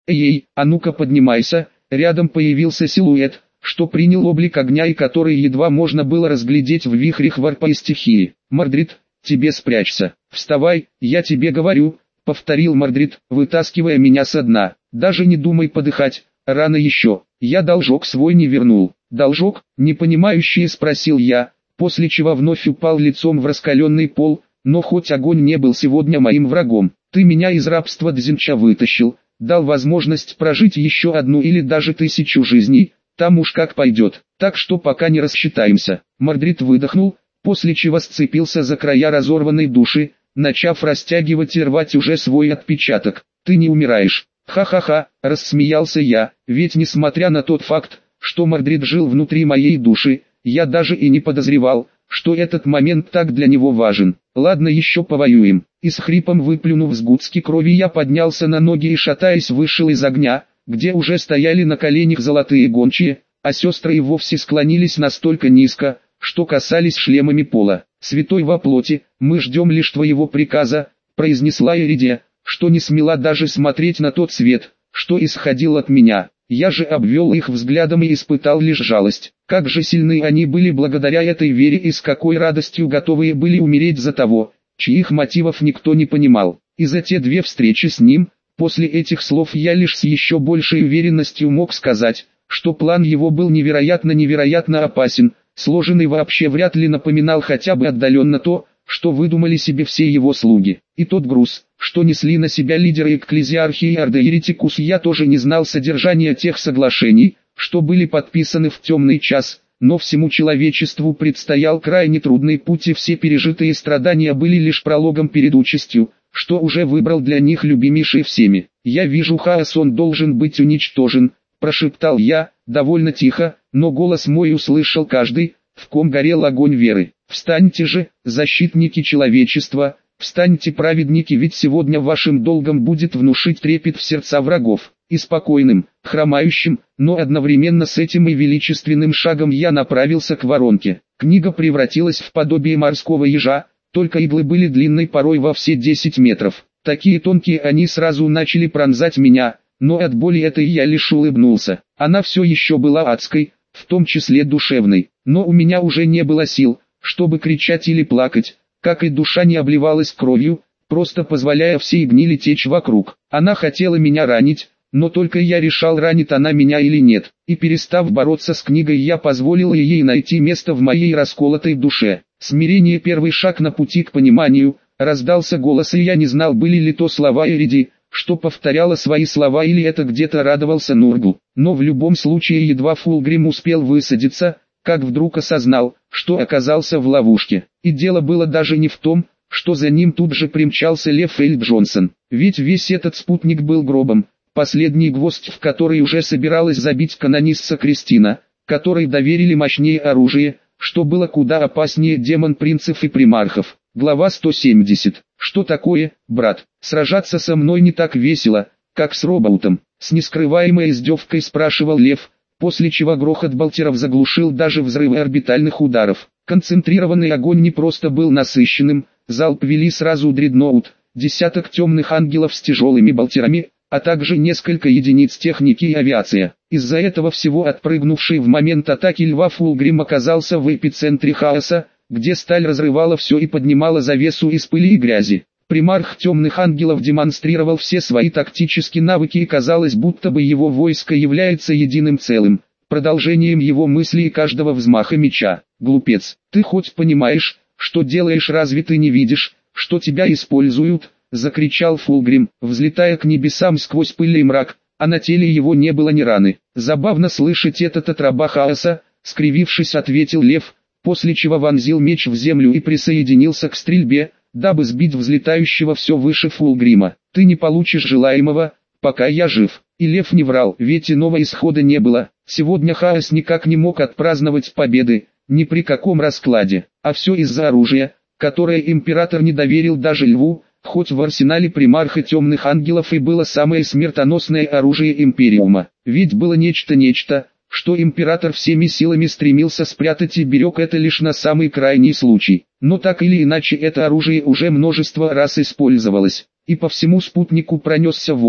Эй, а ну-ка поднимайся. Рядом появился силуэт, что принял облик огня и который едва можно было разглядеть в вихрях варпа и стихии. Мордрид, тебе спрячься. Вставай, я тебе говорю, повторил Мордрид, вытаскивая меня со дна. Даже не думай подыхать, рано еще. Я должок свой не вернул. Должок, непонимающе спросил я, после чего вновь упал лицом в раскаленный пол, но хоть огонь не был сегодня моим врагом. Ты меня из рабства Дзинча вытащил, дал возможность прожить еще одну или даже 1000 жизней, там уж как пойдет, так что пока не рассчитаемся. Мордрид выдохнул, после чего сцепился за края разорванной души, начав растягивать и рвать уже свой отпечаток. Ты не умираешь. Ха-ха-ха, рассмеялся я, ведь несмотря на тот факт, что Мордрид жил внутри моей души, я даже и не подозревал, что этот момент так для него важен. Ладно, еще повоюем. И с хрипом выплюнув сгустки крови, я поднялся на ноги и шатаясь вышел из огня, где уже стояли на коленях золотые гончие, а сестры и вовсе склонились настолько низко, что касались шлемами пола. «Святой во плоти, мы ждем лишь твоего приказа», произнесла Иридия, что не смела даже смотреть на тот свет, что исходил от меня. Я же обвел их взглядом и испытал лишь жалость. Как же сильны они были благодаря этой вере и с какой радостью готовые были умереть за того, чьих мотивов никто не понимал. И за те 2 встречи с ним, после этих слов я лишь с еще большей уверенностью мог сказать, что план его был невероятно опасен, сложенный вообще вряд ли напоминал хотя бы отдаленно то, что выдумали себе все его слуги. И тот груз, что несли на себя лидеры экклезиархии Орда Еретикус, я тоже не знал содержания тех соглашений, что были подписаны в темный час, но всему человечеству предстоял крайне трудный путь, и все пережитые страдания были лишь прологом перед участью, что уже выбрал для них любимейший всеми. «Я вижу хаос, он должен быть уничтожен», прошептал я, довольно тихо, но голос мой услышал каждый, в ком горел огонь веры. «Встаньте же, защитники человечества, встаньте, праведники, ведь сегодня вашим долгом будет внушить трепет в сердца врагов». И спокойным, хромающим, но одновременно с этим и величественным шагом я направился к воронке. Книга превратилась в подобие морского ежа, только иглы были длинной порой во все 10 метров. Такие тонкие они сразу начали пронзать меня, но от боли этой я лишь улыбнулся. Она все еще была адской, в том числе душевной, но у меня уже не было сил, чтобы кричать или плакать, как и душа не обливалась кровью, просто позволяя всей гнили течь вокруг. Она хотела меня ранить, но только я решал, ранит она меня или нет, и перестав бороться с книгой, я позволил ей найти место в моей расколотой душе. Смирение — первый шаг на пути к пониманию. Раздался голос, и я не знал, были ли то слова Эриди, что повторяла свои слова, или это где-то радовался Нургл. Но в любом случае едва Фулгрим успел высадиться, как вдруг осознал, что оказался в ловушке. И дело было даже не в том, что за ним тут же примчался Лев Эль Джонсон, ведь весь этот спутник был гробом, последний гвоздь в который уже собиралась забить канонисса Кристина, которой доверили мощнее оружие, что было куда опаснее демон принцев и примархов. Глава 170. «Что такое, брат? Сражаться со мной не так весело, как с Робоутом?» С нескрываемой издевкой спрашивал Лев, после чего грохот болтеров заглушил даже взрывы орбитальных ударов. Концентрированный огонь не просто был насыщенным, залп вели сразу дредноут, десяток темных ангелов с тяжелыми болтерами, а также несколько единиц техники и авиация. Из-за этого всего отпрыгнувший в момент атаки льва Фулгрим оказался в эпицентре хаоса, где сталь разрывала все и поднимала завесу из пыли и грязи. Примарх темных ангелов демонстрировал все свои тактические навыки, и казалось, будто бы его войско является единым целым, продолжением его мыслей и каждого взмаха меча. «Глупец, ты хоть понимаешь, что делаешь, разве ты не видишь, что тебя используют?» — закричал Фулгрим, взлетая к небесам сквозь пыль и мрак, а на теле его не было ни раны. «Забавно слышать этот от раба хаоса», — скривившись, ответил Лев, после чего вонзил меч в землю и присоединился к стрельбе, дабы сбить взлетающего все выше Фулгрима. «Ты не получишь желаемого, пока я жив». И Лев не врал, ведь иного исхода не было. Сегодня хаос никак не мог отпраздновать победы, ни при каком раскладе, а все из-за оружия, которое император не доверил даже льву, хоть в арсенале примарха темных ангелов и было самое смертоносное оружие Империума. Ведь было нечто, что император всеми силами стремился спрятать и берег это лишь на самый крайний случай. Но так или иначе это оружие уже множество раз использовалось, и по всему спутнику пронесся вопль,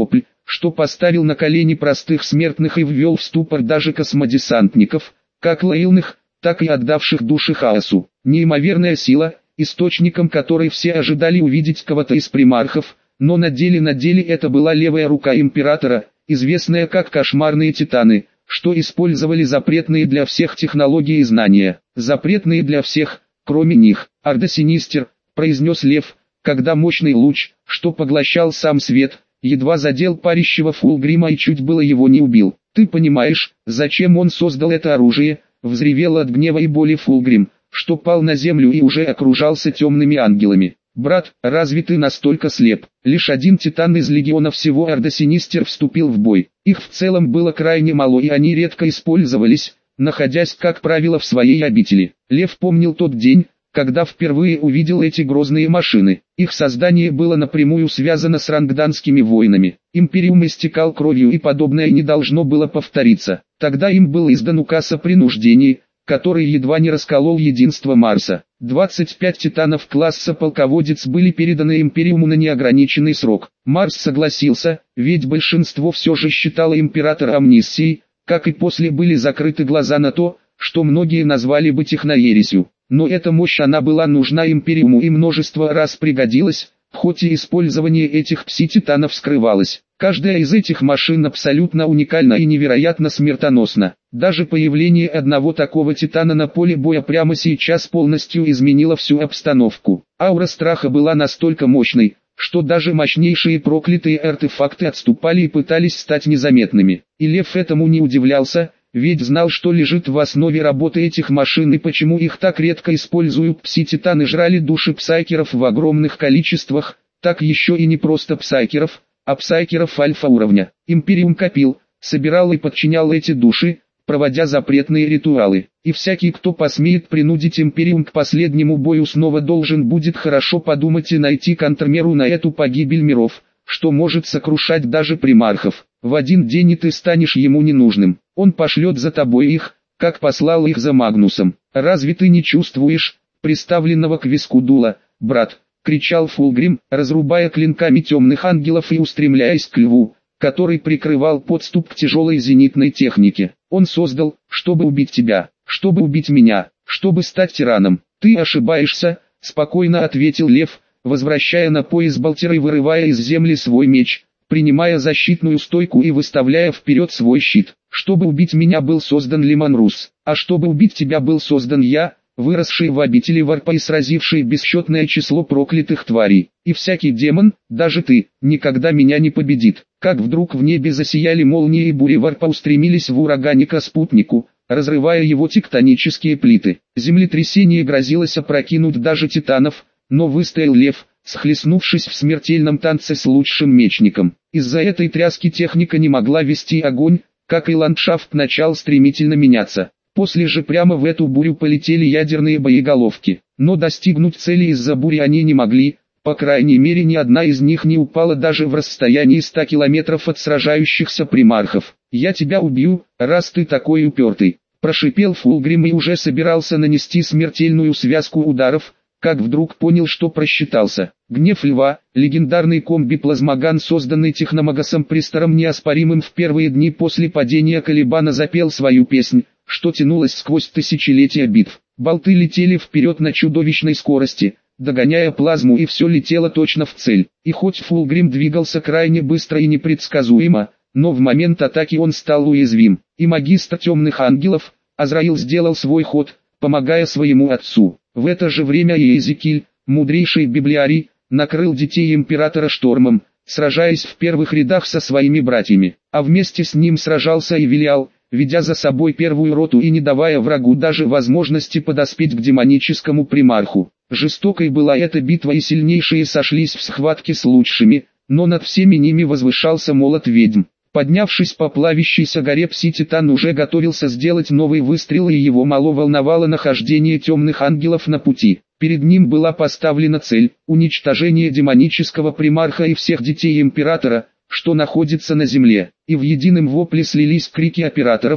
что поставил на колени простых смертных и ввел в ступор даже космодесантников, как лояльных, так и отдавших души хаосу. Неимоверная сила, источником которой все ожидали увидеть кого-то из примархов, но на деле это была левая рука императора, известная как кошмарные титаны, что использовали запретные для всех технологии и знания. Запретные для всех, кроме них. «Орда Синистер», произнес Лев, когда мощный луч, что поглощал сам свет, едва задел парящего Фулгрима и чуть было его не убил. «Ты понимаешь, зачем он создал это оружие?» — взревел от гнева и боли Фулгрим, что пал на землю и уже окружался темными ангелами. «Брат, разве ты настолько слеп?» Лишь один титан из легиона всего Орда Синистер вступил в бой. Их в целом было крайне мало и они редко использовались, находясь, как правило, в своей обители. Лев помнил тот день, когда впервые увидел эти грозные машины. Их создание было напрямую связано с рангданскими войнами. Империум истекал кровью и подобное не должно было повториться. Тогда им был издан указ о принуждении, который едва не расколол единство Марса. 25 титанов класса полководец были переданы Империуму на неограниченный срок. Марс согласился, ведь большинство все же считало императора амнистией, как и после были закрыты глаза на то, что многие назвали бы техноересью. Но эта мощь она была нужна Империуму и множество раз пригодилась, хоть и использование этих пси-титанов скрывалось. Каждая из этих машин абсолютно уникальна и невероятно смертоносна. Даже появление одного такого титана на поле боя прямо сейчас полностью изменило всю обстановку. Аура страха была настолько мощной, что даже мощнейшие проклятые артефакты отступали и пытались стать незаметными. И Лев этому не удивлялся, ведь знал, что лежит в основе работы этих машин и почему их так редко используют. Пси-титаны жрали души псайкеров в огромных количествах, так еще и не просто псайкеров, а псайкеров альфа-уровня. Империум копил, собирал и подчинял эти души, проводя запретные ритуалы. И всякий, кто посмеет принудить Империум к последнему бою, снова должен будет хорошо подумать и найти контрмеру на эту погибель миров, что может сокрушать даже примархов. В один день и ты станешь ему ненужным. Он пошлет за тобой их, как послал их за Магнусом. Разве ты не чувствуешь приставленного к виску дула, брат? Кричал Фулгрим, разрубая клинками темных ангелов и устремляясь к льву, который прикрывал подступ к тяжелой зенитной технике. Он создал, чтобы убить тебя, чтобы убить меня, чтобы стать тираном. Ты ошибаешься, спокойно ответил Лев, возвращая на пояс болтера и вырывая из земли свой меч, принимая защитную стойку и выставляя вперед свой щит. Чтобы убить меня был создан Лиманрус, а чтобы убить тебя был создан я, выросший в обители Варпа и сразивший бесчетное число проклятых тварей. И всякий демон, даже ты, никогда меня не победит. Как вдруг в небе засияли молнии и бури Варпа устремились в урагане к спутнику, разрывая его тектонические плиты. Землетрясение грозилось опрокинуть даже титанов, но выстоял Лев, схлестнувшись в смертельном танце с лучшим мечником. Из-за этой тряски техника не могла вести огонь, как и ландшафт начал стремительно меняться. После же прямо в эту бурю полетели ядерные боеголовки. Но достигнуть цели из-за бури они не могли, по крайней мере ни одна из них не упала даже в расстоянии 100 километров от сражающихся примархов. «Я тебя убью, раз ты такой упертый», – прошипел Фулгрим и уже собирался нанести смертельную связку ударов, как вдруг понял, что просчитался. Гнев льва, легендарный комби-плазмоган, созданный техномагасом Пристором неоспоримым в первые дни после падения Калибана, запел свою песнь, что тянулась сквозь тысячелетия битв. Болты летели вперед на чудовищной скорости, догоняя плазму, и все летело точно в цель. И хоть Фулгрим двигался крайне быстро и непредсказуемо, но в момент атаки он стал уязвим. И магистр темных ангелов, Азраил, сделал свой ход, помогая своему отцу. В это же время Иезекииль, мудрейший библиарий, накрыл детей императора штормом, сражаясь в первых рядах со своими братьями. А вместе с ним сражался и Велиал, ведя за собой первую роту и не давая врагу даже возможности подоспеть к демоническому примарху. Жестокой была эта битва, и сильнейшие сошлись в схватке с лучшими, но над всеми ними возвышался молот ведьм. Поднявшись по плавящейся горе, Пси-Титан уже готовился сделать новый выстрел, и его мало волновало нахождение темных ангелов на пути. Перед ним была поставлена цель – уничтожение демонического примарха и всех детей императора, что находится на земле. И в едином вопле слились крики операторов,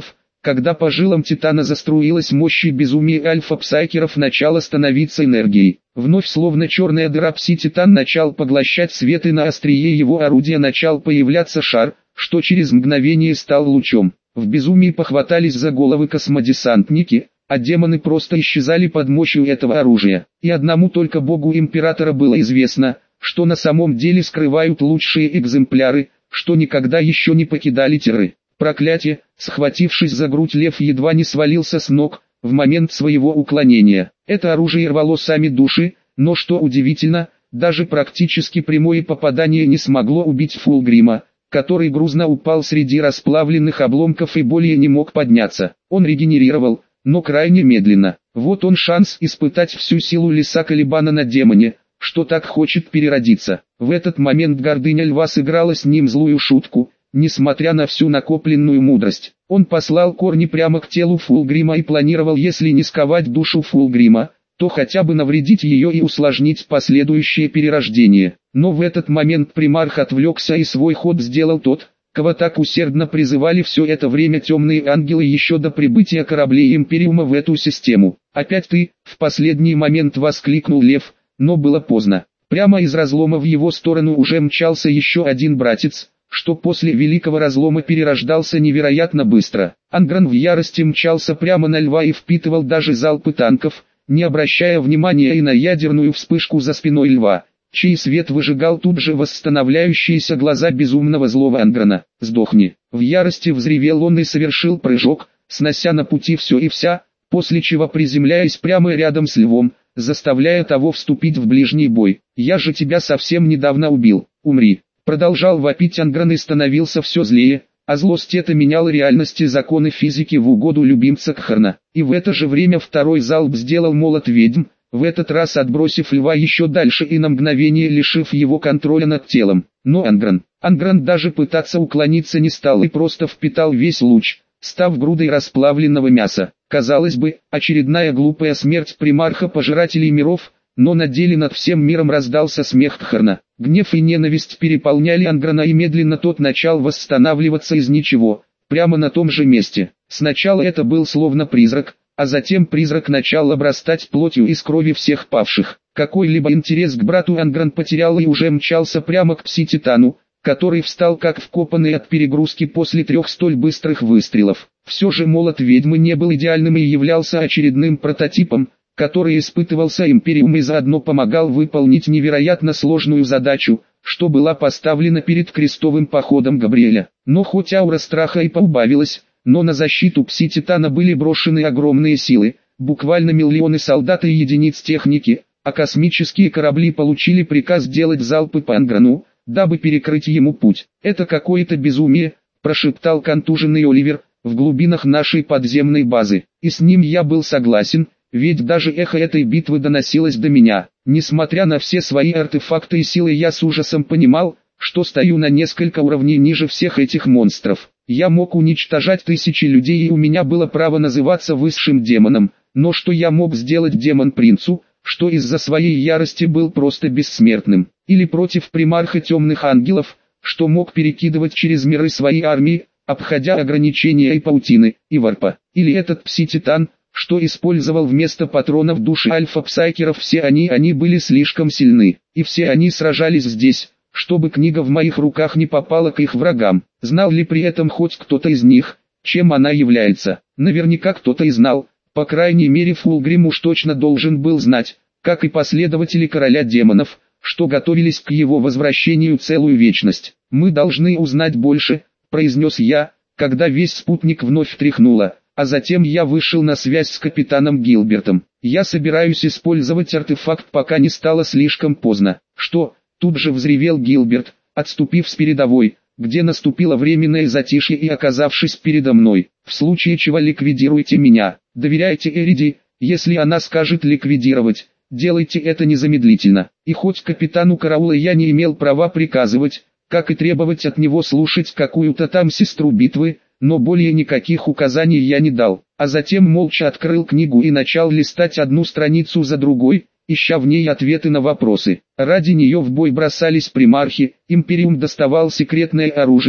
Когда по жилам Титана заструилась мощь и безумие альфа-псайкеров начало становиться энергией. Вновь словно черная дыра Пси-Титан начал поглощать свет, и на острие его орудия начал появляться шар, что через мгновение стал лучом. В безумии похватались за головы космодесантники, а демоны просто исчезали под мощью этого оружия. И одному только богу императора было известно, что на самом деле скрывают лучшие экземпляры, что никогда еще не покидали Терры. Проклятие, схватившись за грудь, лев едва не свалился с ног в момент своего уклонения. Это оружие рвало сами души, но что удивительно, даже практически прямое попадание не смогло убить Фулгрима, который грузно упал среди расплавленных обломков и более не мог подняться. Он регенерировал, но крайне медленно. Вот он шанс испытать всю силу леса Калибана на демоне, что так хочет переродиться. В этот момент гордыня льва сыграла с ним злую шутку. Несмотря на всю накопленную мудрость, он послал корни прямо к телу Фулгрима и планировал, если не сковать душу Фулгрима, то хотя бы навредить ее и усложнить последующее перерождение. Но в этот момент примарх отвлекся и свой ход сделал тот, кого так усердно призывали все это время темные ангелы еще до прибытия кораблей Империума в эту систему. «Опять ты!» — в последний момент воскликнул лев, но было поздно. Прямо из разлома в его сторону уже мчался еще один братец, что после Великого Разлома перерождался невероятно быстро. Ангран в ярости мчался прямо на льва и впитывал даже залпы танков, не обращая внимания и на ядерную вспышку за спиной льва, чей свет выжигал тут же восстанавливающиеся глаза безумного злого Анграна. «Сдохни!» В ярости взревел он и совершил прыжок, снося на пути все и вся, после чего приземляясь прямо рядом с львом, заставляя того вступить в ближний бой. «Я же тебя совсем недавно убил, умри!» Продолжал вопить Ангран и становился все злее, а злость это меняла реальность и законы физики в угоду любимца Кхарна. И в это же время второй залп сделал молот ведьм, в этот раз отбросив льва еще дальше и на мгновение лишив его контроля над телом. Но Ангран даже пытаться уклониться не стал и просто впитал весь луч, став грудой расплавленного мяса. Казалось бы, очередная глупая смерть примарха пожирателей миров, но на деле над всем миром раздался смех Кхарна. Гнев и ненависть переполняли Анграна, и медленно тот начал восстанавливаться из ничего, прямо на том же месте. Сначала это был словно призрак, а затем призрак начал обрастать плотью из крови всех павших. Какой-либо интерес к брату Ангран потерял и уже мчался прямо к Пси-Титану, который встал как вкопанный от перегрузки после 3 столь быстрых выстрелов. Все же молот ведьмы не был идеальным и являлся очередным прототипом, который испытывался Империум и заодно помогал выполнить невероятно сложную задачу, что была поставлена перед крестовым походом Габриэля. Но хоть аура страха и поубавилась, но на защиту Пси-Титана были брошены огромные силы, буквально миллионы солдат и единиц техники, а космические корабли получили приказ делать залпы по Анграну, дабы перекрыть ему путь. «Это какое-то безумие», – прошептал контуженный Оливер, в глубинах нашей подземной базы. И с ним я был согласен. Ведь даже эхо этой битвы доносилось до меня. Несмотря на все свои артефакты и силы, я с ужасом понимал, что стою на несколько уровней ниже всех этих монстров. Я мог уничтожать тысячи людей и у меня было право называться высшим демоном, но что я мог сделать демон-принцу, что из-за своей ярости был просто бессмертным? Или против примарха темных ангелов, что мог перекидывать через миры свои армии, обходя ограничения и паутины, и варпа? Или этот Пси-Титан, что использовал вместо патронов души альфа-псайкеров? Все они были слишком сильны, и все они сражались здесь, чтобы книга в моих руках не попала к их врагам. Знал ли при этом хоть кто-то из них, чем она является? Наверняка кто-то и знал, по крайней мере Фулгрим уж точно должен был знать, как и последователи короля демонов, что готовились к его возвращению целую вечность. «Мы должны узнать больше», — произнес я, когда весь спутник вновь тряхнуло. А затем я вышел на связь с капитаном Гилбертом. «Я собираюсь использовать артефакт, пока не стало слишком поздно». «Что?» — тут же взревел Гилберт, отступив с передовой, где наступило временное затишье и оказавшись передо мной. «В случае чего ликвидируйте меня. Доверяйте Эриди, если она скажет ликвидировать, делайте это незамедлительно». И хоть капитану караула я не имел права приказывать, как и требовать от него слушать какую-то там сестру битвы, но более никаких указаний я не дал, а затем молча открыл книгу и начал листать одну страницу за другой, ища в ней ответы на вопросы. Ради нее в бой бросались примархи, Империум доставал секретное оружие,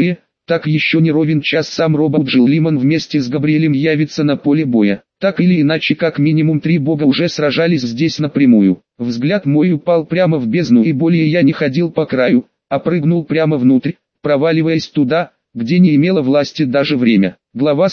Так еще не ровен час сам Роберт Джилиман вместе с Габриэлем явится на поле боя. Так или иначе, как минимум 3 бога уже сражались здесь напрямую. Взгляд мой упал прямо в бездну, и более я не ходил по краю, а прыгнул прямо внутрь, проваливаясь туда, где не имело власти даже время. Глава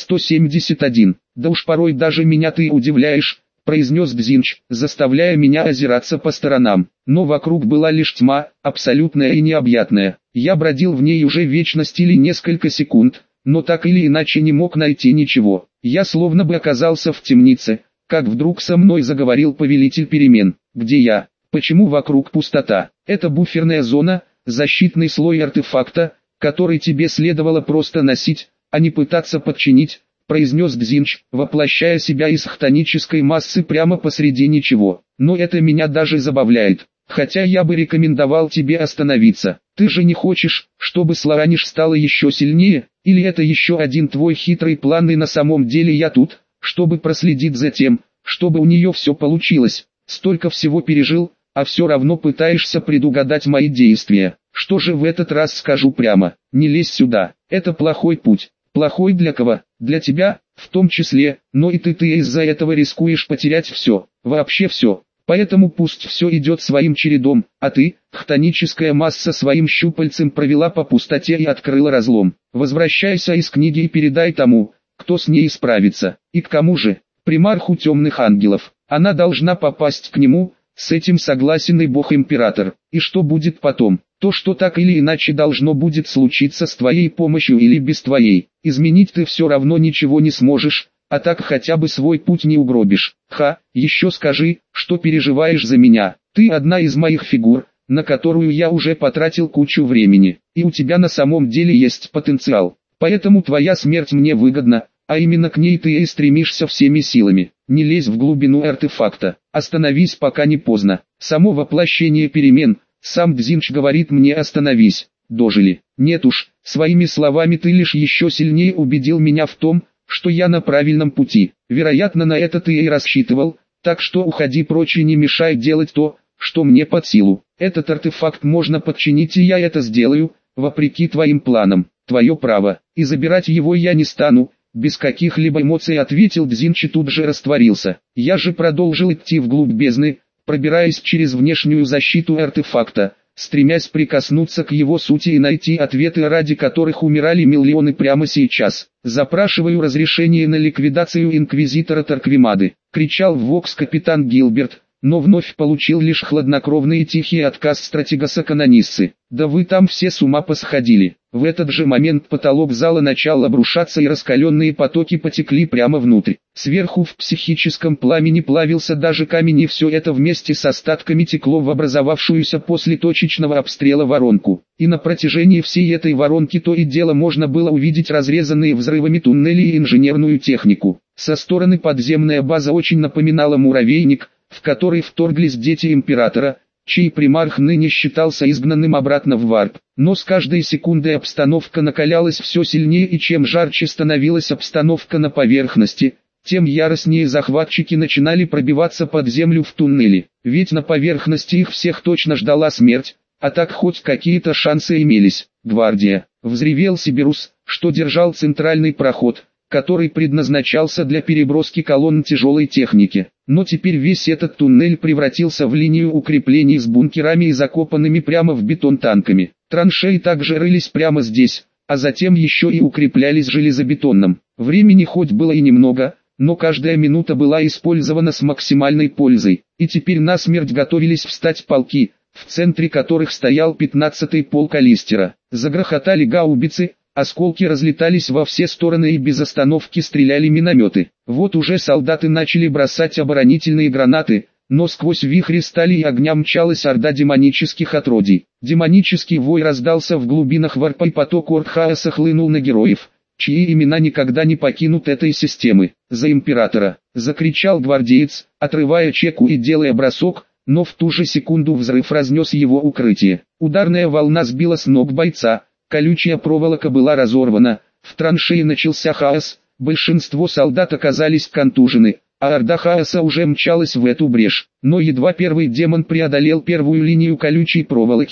171. «Да уж порой даже меня ты удивляешь», — произнес Дзинч, заставляя меня озираться по сторонам. Но вокруг была лишь тьма, абсолютная и необъятная. Я бродил в ней уже вечность или несколько секунд, но так или иначе не мог найти ничего. Я словно бы оказался в темнице, как вдруг со мной заговорил повелитель перемен. «Где я? Почему вокруг пустота? Это буферная зона, защитный слой артефакта, который тебе следовало просто носить, а не пытаться подчинить», — произнес Дзинч, воплощая себя из хтонической массы прямо посреди ничего. «Но это меня даже забавляет. Хотя я бы рекомендовал тебе остановиться. Ты же не хочешь, чтобы Слораниш стала еще сильнее, или это еще один твой хитрый план, и на самом деле я тут, чтобы проследить за тем, чтобы у нее все получилось. Столько всего пережил, а все равно пытаешься предугадать мои действия. Что же в этот раз скажу прямо? Не лезь сюда. Это плохой путь. Плохой для кого? Для тебя, в том числе, но и ты из-за этого рискуешь потерять все, вообще все. Поэтому пусть все идет своим чередом, а ты, хтоническая масса, своим щупальцем провела по пустоте и открыла разлом. Возвращайся из книги и передай тому, кто с ней справится. И к кому же? Примарху темных ангелов. Она должна попасть к нему, с этим согласен и бог-император. И что будет потом? То, что так или иначе должно будет случиться с твоей помощью или без твоей. Изменить ты все равно ничего не сможешь, а так хотя бы свой путь не угробишь. Еще скажи, что переживаешь за меня. Ты одна из моих фигур, на которую я уже потратил кучу времени. И у тебя на самом деле есть потенциал. Поэтому твоя смерть мне выгодна, а именно к ней ты и стремишься всеми силами. Не лезь в глубину артефакта. Остановись, пока не поздно. Само воплощение перемен, сам Дзинч говорит мне: остановись. Дожили. Нет уж, своими словами ты лишь еще сильнее убедил меня в том, что я на правильном пути. Вероятно, на это ты и рассчитывал, так что уходи прочь и не мешай делать то, что мне под силу. Этот артефакт можно подчинить, и я это сделаю, вопреки твоим планам. Твое право, и забирать его я не стану. Без каких-либо эмоций ответил Дзинч и тут же растворился. Я же продолжил идти вглубь бездны, пробираясь через внешнюю защиту артефакта, стремясь прикоснуться к его сути и найти ответы, ради которых умирали миллионы прямо сейчас. «Запрашиваю разрешение на ликвидацию инквизитора Тарквимады», — кричал в Вокс капитан Гилберт, но вновь получил лишь хладнокровный и тихий отказ стратегоса Канониссы. «Да вы там все с ума посходили». В этот же момент потолок зала начал обрушаться, и раскаленные потоки потекли прямо внутрь. Сверху в психическом пламени плавился даже камень, и все это вместе с остатками текло в образовавшуюся после точечного обстрела воронку. И на протяжении всей этой воронки то и дело можно было увидеть разрезанные взрывами туннели и инженерную технику. Со стороны подземная база очень напоминала муравейник, в который вторглись дети императора, чей примарх ныне считался изгнанным обратно в варп. Но с каждой секундой обстановка накалялась все сильнее, и чем жарче становилась обстановка на поверхности, тем яростнее захватчики начинали пробиваться под землю в туннели. Ведь на поверхности их всех точно ждала смерть, а так хоть какие-то шансы имелись. «Гвардия!» — взревел Сибирус, что держал центральный проход, который предназначался для переброски колонн тяжелой техники. Но теперь весь этот туннель превратился в линию укреплений с бункерами и закопанными прямо в бетон танками. Траншеи также рылись прямо здесь, а затем еще и укреплялись железобетоном. Времени хоть было и немного, но каждая минута была использована с максимальной пользой. И теперь насмерть готовились встать полки, в центре которых стоял 15-й полк Алистера. Загрохотали гаубицы, осколки разлетались во все стороны и без остановки стреляли минометы. Вот уже солдаты начали бросать оборонительные гранаты, но сквозь вихри стали и огня мчалась орда демонических отродий. Демонический вой раздался в глубинах варпа, и поток орд хаоса хлынул на героев, чьи имена никогда не покинут этой системы. «За императора!» — закричал гвардеец, отрывая чеку и делая бросок, но в ту же секунду взрыв разнес его укрытие. Ударная волна сбила с ног бойца. Колючая проволока была разорвана, в траншее начался хаос, большинство солдат оказались контужены, а орда хаоса уже мчалась в эту брешь. Но едва первый демон преодолел первую линию колючей проволоки,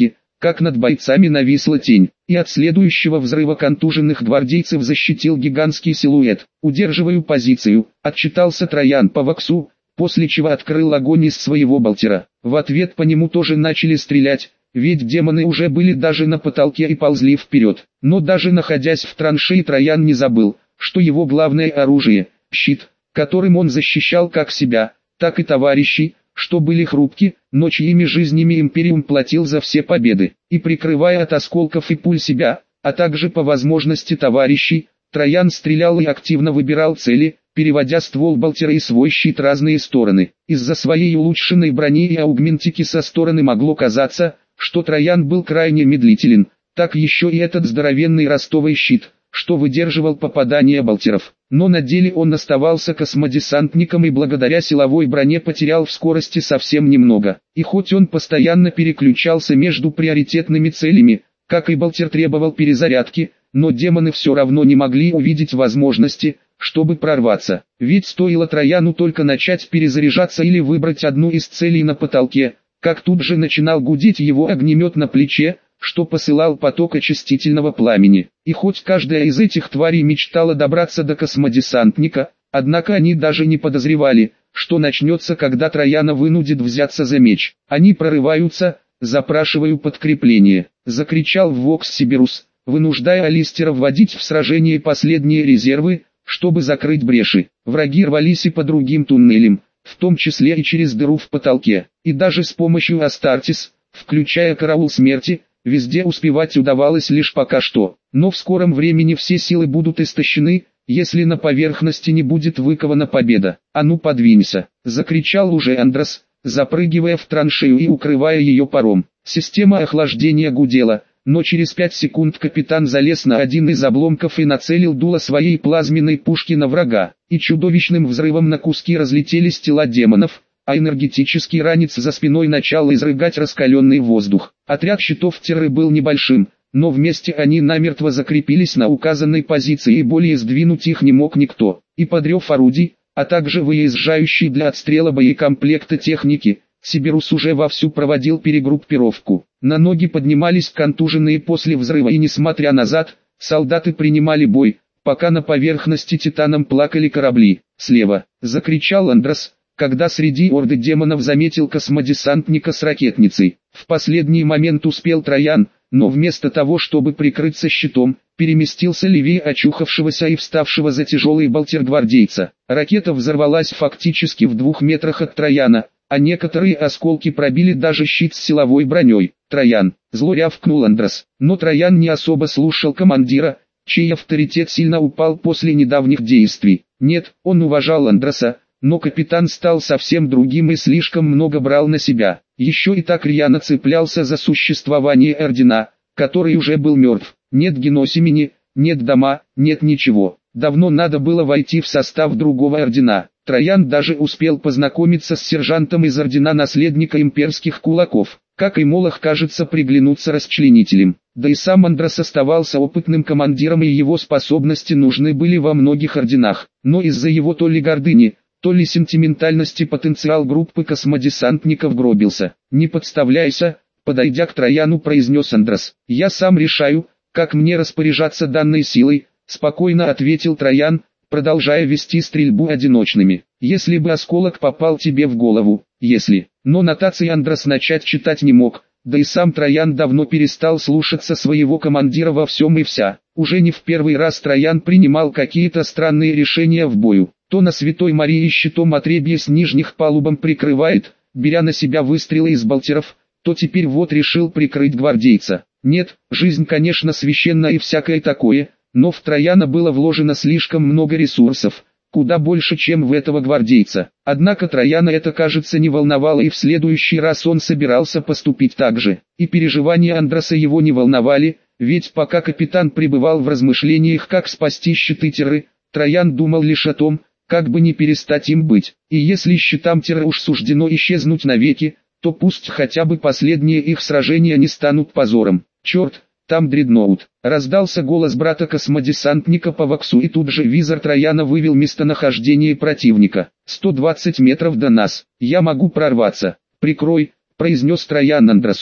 как над бойцами нависла тень, и от следующего взрыва контуженных гвардейцев защитил гигантский силуэт. «Удерживаю позицию», — отчитался Троян по Ваксу, после чего открыл огонь из своего болтера. В ответ по нему тоже начали стрелять, ведь демоны уже были даже на потолке и ползли вперед. Но даже находясь в траншеи, Троян не забыл, что его главное оружие — щит, которым он защищал как себя, так и товарищей, что были хрупки, но чьими жизнями Империум платил за все победы. И прикрывая от осколков и пуль себя, а также по возможности товарищей, Троян стрелял и активно выбирал цели, переводя ствол болтера и свой щит в разные стороны. Из-за своей улучшенной брони и аугментики со стороны могло казаться, что Троян был крайне медлителен, так еще и этот здоровенный ростовый щит, что выдерживал попадания болтеров. Но на деле он оставался космодесантником и благодаря силовой броне потерял в скорости совсем немного. И хоть он постоянно переключался между приоритетными целями, как и болтер требовал перезарядки, но демоны все равно не могли увидеть возможности, чтобы прорваться. Ведь стоило Трояну только начать перезаряжаться или выбрать одну из целей на потолке, как тут же начинал гудеть его огнемет на плече, что посылал поток очистительного пламени. И хоть каждая из этих тварей мечтала добраться до космодесантника, однако они даже не подозревали, что начнется, когда Трояна вынудит взяться за меч. «Они прорываются, запрашиваю подкрепление», — закричал в Вокс Сибирус, вынуждая Алистера вводить в сражение последние резервы, чтобы закрыть бреши. Враги рвались и по другим туннелям, в том числе и через дыру в потолке, и даже с помощью Астартис, включая караул смерти, везде успевать удавалось лишь пока что. Но в скором времени все силы будут истощены, если на поверхности не будет выкована победа. «А ну подвинься!» — закричал уже Андрос, запрыгивая в траншею и укрывая ее паром. Система охлаждения гудела, но через 5 секунд капитан залез на один из обломков и нацелил дуло своей плазменной пушки на врага, и чудовищным взрывом на куски разлетелись тела демонов, а энергетический ранец за спиной начал изрыгать раскаленный воздух. Отряд щитов терры был небольшим, но вместе они намертво закрепились на указанной позиции и более сдвинуть их не мог никто. И под рев орудий, а также выезжающий для отстрела боекомплекта техники, Сибирус уже вовсю проводил перегруппировку. На ноги поднимались контуженные после взрыва и несмотря назад, солдаты принимали бой, пока на поверхности Титаном плакали корабли. «Слева!» — закричал Андрос, когда среди орды демонов заметил космодесантника с ракетницей. В последний момент успел Троян, но вместо того, чтобы прикрыться щитом, переместился левее очухавшегося и вставшего за тяжелый болтер гвардейца. Ракета взорвалась фактически в 2 метрах от Трояна, а некоторые осколки пробили даже щит с силовой броней. «Троян!» — зло рявкнул Андрос. Но Троян не особо слушал командира, чей авторитет сильно упал после недавних действий. Нет, он уважал Андроса, но капитан стал совсем другим и слишком много брал на себя. Еще и так рьяно цеплялся за существование ордена, который уже был мертв. Нет геносемени, нет дома, нет ничего. Давно надо было войти в состав другого ордена. Троян даже успел познакомиться с сержантом из ордена наследника имперских кулаков. Как и Молох, кажется, приглянуться расчленителем. Да и сам Андрос оставался опытным командиром, и его способности нужны были во многих орденах. Но из-за его то ли гордыни, то ли сентиментальности потенциал группы космодесантников гробился. «Не подставляйся», — подойдя к Трояну, произнес Андрос. «Я сам решаю, как мне распоряжаться данной силой», — спокойно ответил Троян, продолжая вести стрельбу одиночными. «Если бы осколок попал тебе в голову, если...» Но нотации Андрос начать читать не мог, да и сам Троян давно перестал слушаться своего командира во всем и вся. Уже не в первый раз Троян принимал какие-то странные решения в бою. То на Святой Марии щитом отребье с нижних палубам прикрывает, беря на себя выстрелы из болтеров, то теперь вот решил прикрыть гвардейца. Нет, жизнь конечно священна и всякое такое, но в Трояна было вложено слишком много ресурсов, куда больше, чем в этого гвардейца. Однако Трояна это, кажется, не волновало, и в следующий раз он собирался поступить так же. И переживания Андроса его не волновали, ведь пока капитан пребывал в размышлениях, как спасти щиты терры, Троян думал лишь о том, как бы не перестать им быть. И если щитам терры уж суждено исчезнуть навеки, то пусть хотя бы последние их сражения не станут позором. «Черт, там дредноут!» — раздался голос брата-космодесантника по Ваксу, и тут же визор Трояна вывел местонахождение противника. 120 метров до нас. Я могу прорваться. Прикрой, — произнес Троян Андросу,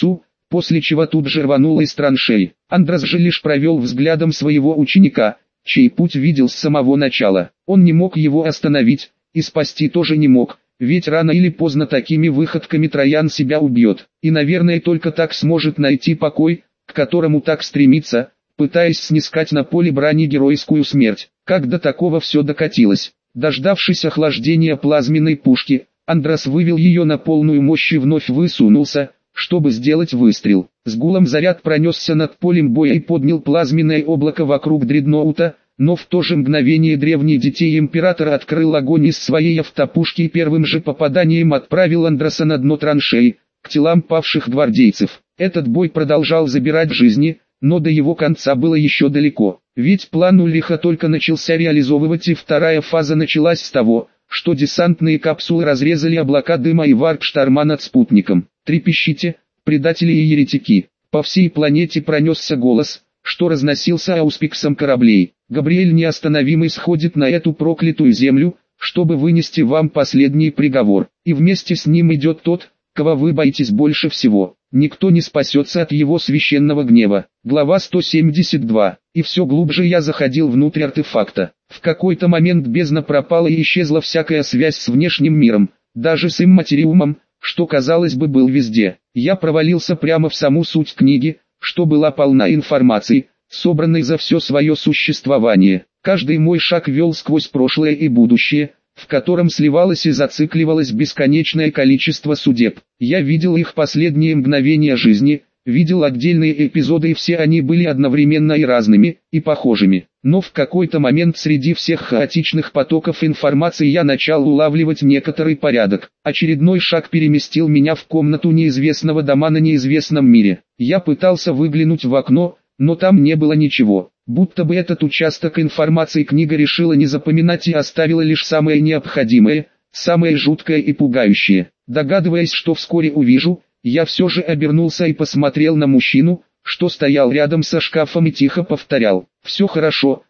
после чего тут же рванула из траншей. Андрос же лишь провел взглядом своего ученика, чей путь видел с самого начала. Он не мог его остановить, и спасти тоже не мог, ведь рано или поздно такими выходками Троян себя убьет, и наверное только так сможет найти покой, к которому так стремится, пытаясь снискать на поле брани геройскую смерть. Как до такого все докатилось. Дождавшись охлаждения плазменной пушки, Андрос вывел ее на полную мощь и вновь высунулся, чтобы сделать выстрел. С гулом заряд пронесся над полем боя и поднял плазменное облако вокруг дредноута, но в то же мгновение древний Детей Императора открыл огонь из своей автопушки и первым же попаданием отправил Андроса на дно траншеи, к телам павших гвардейцев. Этот бой продолжал забирать жизни, но до его конца было еще далеко, ведь план Ульриха только начался реализовывать, и вторая фаза началась с того, что десантные капсулы разрезали облака дыма и варп-шторма над спутником. «Трепещите, предатели и еретики!» По всей планете пронесся голос, что разносился ауспиксом кораблей. «Габриэль неостановимый сходит на эту проклятую землю, чтобы вынести вам последний приговор, и вместе с ним идет тот, кого вы боитесь больше всего. Никто не спасется от его священного гнева». Глава 172. И все глубже я заходил внутрь артефакта. В какой-то момент бездна пропала и исчезла всякая связь с внешним миром, даже с имматериумом, что казалось бы был везде. Я провалился прямо в саму суть книги, что была полна информации, собранной за все свое существование. Каждый мой шаг вел сквозь прошлое и будущее, в котором сливалось и зацикливалось бесконечное количество судеб. Я видел их последние мгновения жизни, видел отдельные эпизоды, и все они были одновременно и разными, и похожими. Но в какой-то момент среди всех хаотичных потоков информации я начал улавливать некоторый порядок. Очередной шаг переместил меня в комнату неизвестного дома на неизвестном мире. Я пытался выглянуть в окно, но там не было ничего. Будто бы этот участок информации книга решила не запоминать и оставила лишь самое необходимое, самое жуткое и пугающее. Догадываясь, что вскоре увижу, я все же обернулся и посмотрел на мужчину, что стоял рядом со шкафом и тихо повторял: все хорошо,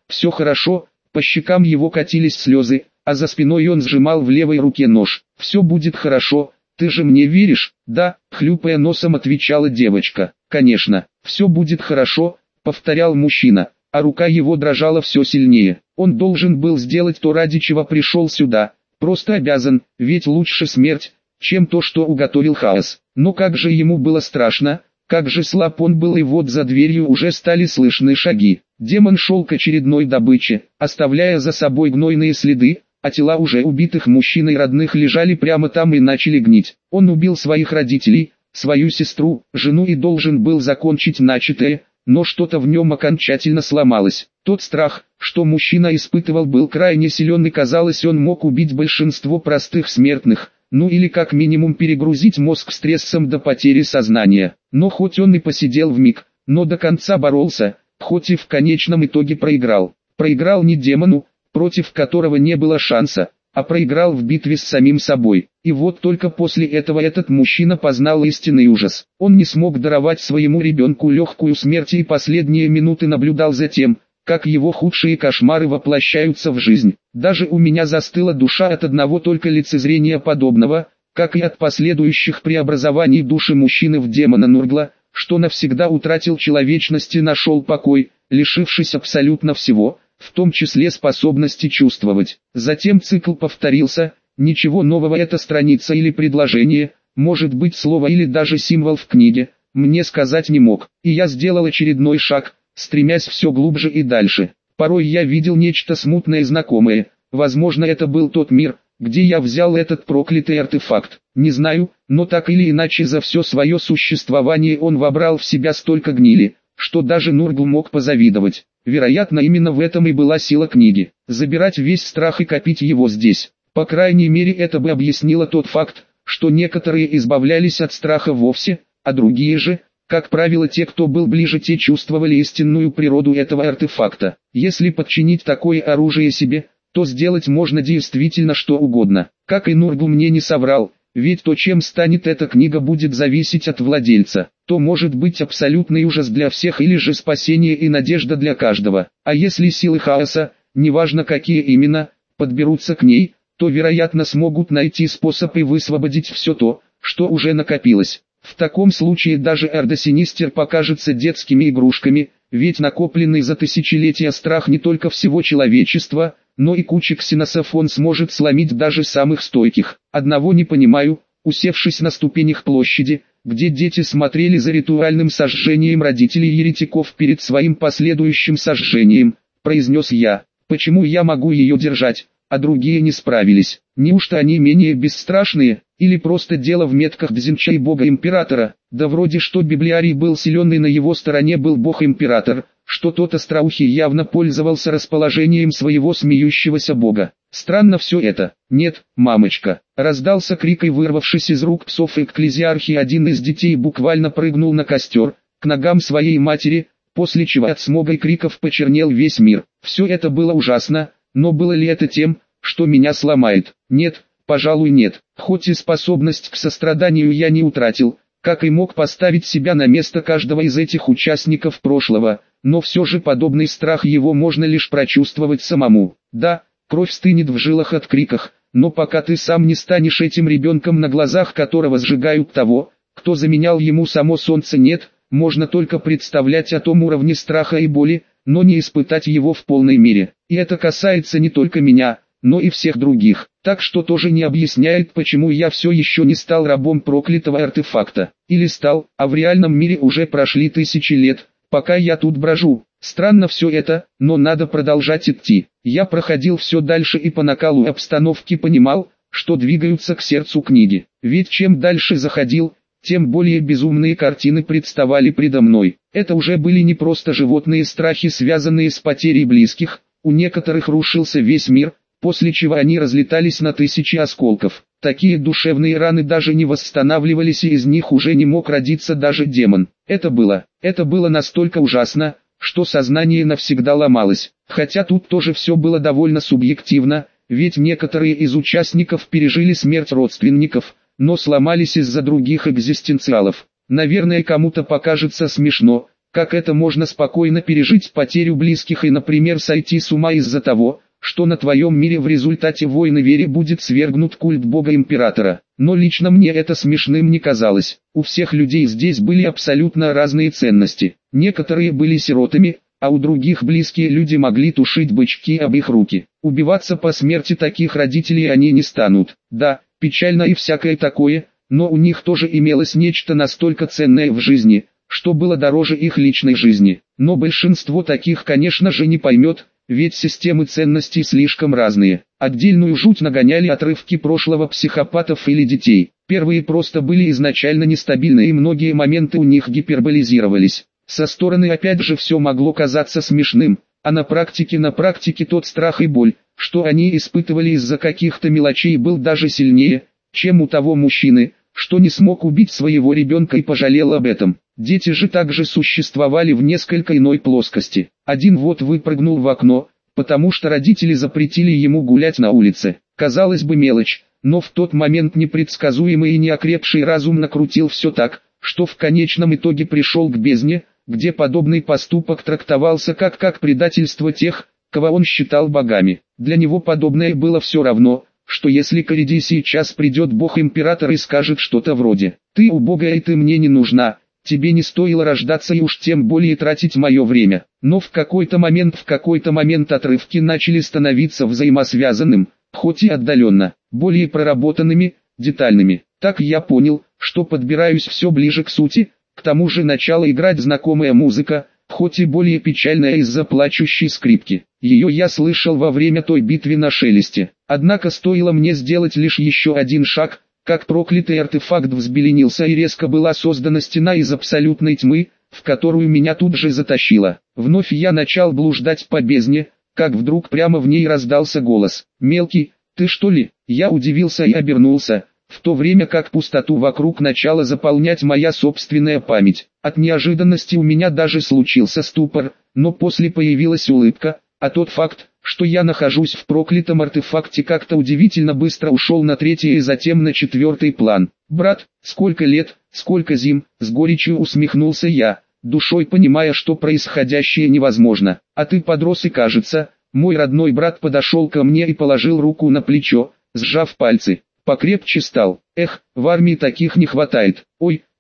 по щекам его катились слезы, а за спиной он сжимал в левой руке нож. «Все будет хорошо, ты же мне веришь?» «Да», хлюпая носом отвечала девочка. «Конечно, все будет хорошо», повторял мужчина, а рука его дрожала все сильнее. Он должен был сделать то, ради чего пришел сюда, просто обязан, ведь лучше смерть, чем то, что уготовил хаос. Но как же ему было страшно, как же слаб он был, и вот за дверью уже стали слышны шаги. Демон шел к очередной добыче, оставляя за собой гнойные следы, а тела уже убитых мужчин и родных лежали прямо там и начали гнить. Он убил своих родителей, свою сестру, жену и должен был закончить начатое, но что-то в нем окончательно сломалось. Тот страх, что мужчина испытывал, был крайне силен, и казалось, он мог убить большинство простых смертных, ну или как минимум перегрузить мозг стрессом до потери сознания. Но хоть он и посидел вмиг, но до конца боролся, хоть и в конечном итоге проиграл. Проиграл не демону, против которого не было шанса, а проиграл в битве с самим собой. И вот только после этого этот мужчина познал истинный ужас. Он не смог даровать своему ребенку легкую смерть и последние минуты наблюдал за тем, как его худшие кошмары воплощаются в жизнь. Даже у меня застыла душа от одного только лицезрения подобного, как и от последующих преобразований души мужчины в демона Нургла, что навсегда утратил человечность и нашел покой, лишившись абсолютно всего, в том числе способности чувствовать. Затем цикл повторился, ничего нового, эта страница или предложение, может быть слово или даже символ в книге, мне сказать не мог, и я сделал очередной шаг, стремясь все глубже и дальше. Порой я видел нечто смутное и знакомое, возможно это был тот мир, где я взял этот проклятый артефакт. Не знаю, но так или иначе за все свое существование он вобрал в себя столько гнили, что даже Нургл мог позавидовать. Вероятно, именно в этом и была сила книги. Забирать весь страх и копить его здесь. По крайней мере, это бы объяснило тот факт, что некоторые избавлялись от страха вовсе, а другие же, как правило те, кто был ближе, те чувствовали истинную природу этого артефакта. Если подчинить такое оружие себе, то сделать можно действительно что угодно. Как и Нургл мне не соврал, ведь то, чем станет эта книга, будет зависеть от владельца. То может быть абсолютный ужас для всех или же спасение и надежда для каждого. А если силы хаоса, неважно какие именно, подберутся к ней, то вероятно смогут найти способ и высвободить все то, что уже накопилось. В таком случае даже Эрдо Синистер покажется детскими игрушками, ведь накопленный за тысячелетия страх не только всего человечества, но и кучи ксеносов он сможет сломить даже самых стойких. Одного не понимаю, усевшись на ступенях площади, где дети смотрели за ритуальным сожжением родителей еретиков перед своим последующим сожжением, произнес я. Почему я могу ее держать, а другие не справились? Неужто они менее бесстрашные, или просто дело в метках Дзинча и бога-императора? Да вроде что Библиарий был силен и на его стороне был бог-император, что тот остроухий явно пользовался расположением своего смеющегося бога. Странно все это. Нет, мамочка. Раздался крик, и вырвавшись из рук псов экклезиархии, один из детей буквально прыгнул на костер, к ногам своей матери, после чего от смога и криков почернел весь мир. Все это было ужасно, но было ли это тем, что меня сломает? Нет, пожалуй нет. Хоть и способность к состраданию я не утратил, как и мог поставить себя на место каждого из этих участников прошлого, но все же подобный страх его можно лишь прочувствовать самому. Да, кровь стынет в жилах от криков, но пока ты сам не станешь этим ребенком, на глазах которого сжигают того, кто заменял ему само солнце, нет, можно только представлять о том уровне страха и боли, но не испытать его в полной мере. И это касается не только меня, но и всех других. Так что тоже не объясняет, почему я все еще не стал рабом проклятого артефакта. Или стал, а в реальном мире уже прошли тысячи лет, пока я тут брожу. Странно все это, но надо продолжать идти. Я проходил все дальше и по накалу обстановки понимал, что двигаются к сердцу книги. Ведь чем дальше заходил, тем более безумные картины представали предо мной. Это уже были не просто животные страхи, связанные с потерей близких, у некоторых рушился весь мир, после чего они разлетались на тысячи осколков. Такие душевные раны даже не восстанавливались, и из них уже не мог родиться даже демон. Это было настолько ужасно, что сознание навсегда ломалось. Хотя тут тоже все было довольно субъективно, ведь некоторые из участников пережили смерть родственников, но сломались из-за других экзистенциалов. Наверное, кому-то покажется смешно, как это можно спокойно пережить потерю близких и, например, сойти с ума из-за того, что на твоем мире в результате войны вере будет свергнут культ бога-императора. Но лично мне это смешным не казалось. У всех людей здесь были абсолютно разные ценности. Некоторые были сиротами, а у других близкие люди могли тушить бычки об их руки. Убиваться по смерти таких родителей они не станут. Да, печально и всякое такое, но у них тоже имелось нечто настолько ценное в жизни, что было дороже их личной жизни. Но большинство таких, конечно же, не поймет, ведь системы ценностей слишком разные. Отдельную жуть нагоняли отрывки прошлого психопатов или детей. Первые просто были изначально нестабильны, и многие моменты у них гиперболизировались. Со стороны опять же все могло казаться смешным, а на практике тот страх и боль, что они испытывали из-за каких-то мелочей, был даже сильнее, чем у того мужчины, что не смог убить своего ребенка и пожалел об этом. Дети же также существовали в несколько иной плоскости. Один вот выпрыгнул в окно, потому что родители запретили ему гулять на улице. Казалось бы, мелочь, но в тот момент непредсказуемый и неокрепший разум накрутил все так, что в конечном итоге пришел к бездне, где подобный поступок трактовался как предательство тех, кого он считал богами. Для него подобное было все равно, что если к Эриди сейчас придет бог-император и скажет что-то вроде: «Ты убогая и ты мне не нужна, тебе не стоило рождаться и уж тем более тратить мое время». Но в какой-то момент отрывки начали становиться взаимосвязанным, хоть и отдаленно, более проработанными, детальными. Так я понял, что подбираюсь все ближе к сути. К тому же начала играть знакомая музыка, хоть и более печальная из-за плачущей скрипки. Ее я слышал во время той битвы на Шелесте. Однако стоило мне сделать лишь еще один шаг, как проклятый артефакт взбеленился, и резко была создана стена из абсолютной тьмы, в которую меня тут же затащило. Вновь я начал блуждать по бездне, как вдруг прямо в ней раздался голос: «Мелкий, ты что ли?» Я удивился и обернулся, в то время как пустоту вокруг начала заполнять моя собственная память. От неожиданности у меня даже случился ступор, но после появилась улыбка, а тот факт, что я нахожусь в проклятом артефакте, как-то удивительно быстро ушел на третий и затем на четвертый план. «Брат, сколько лет, сколько зим», — с горечью усмехнулся я, душой понимая, что происходящее невозможно. «А ты подрос, и кажется...» Мой родной брат подошел ко мне и положил руку на плечо, сжав пальцы. Покрепче стал. «Эх, в армии таких не хватает». «Ой,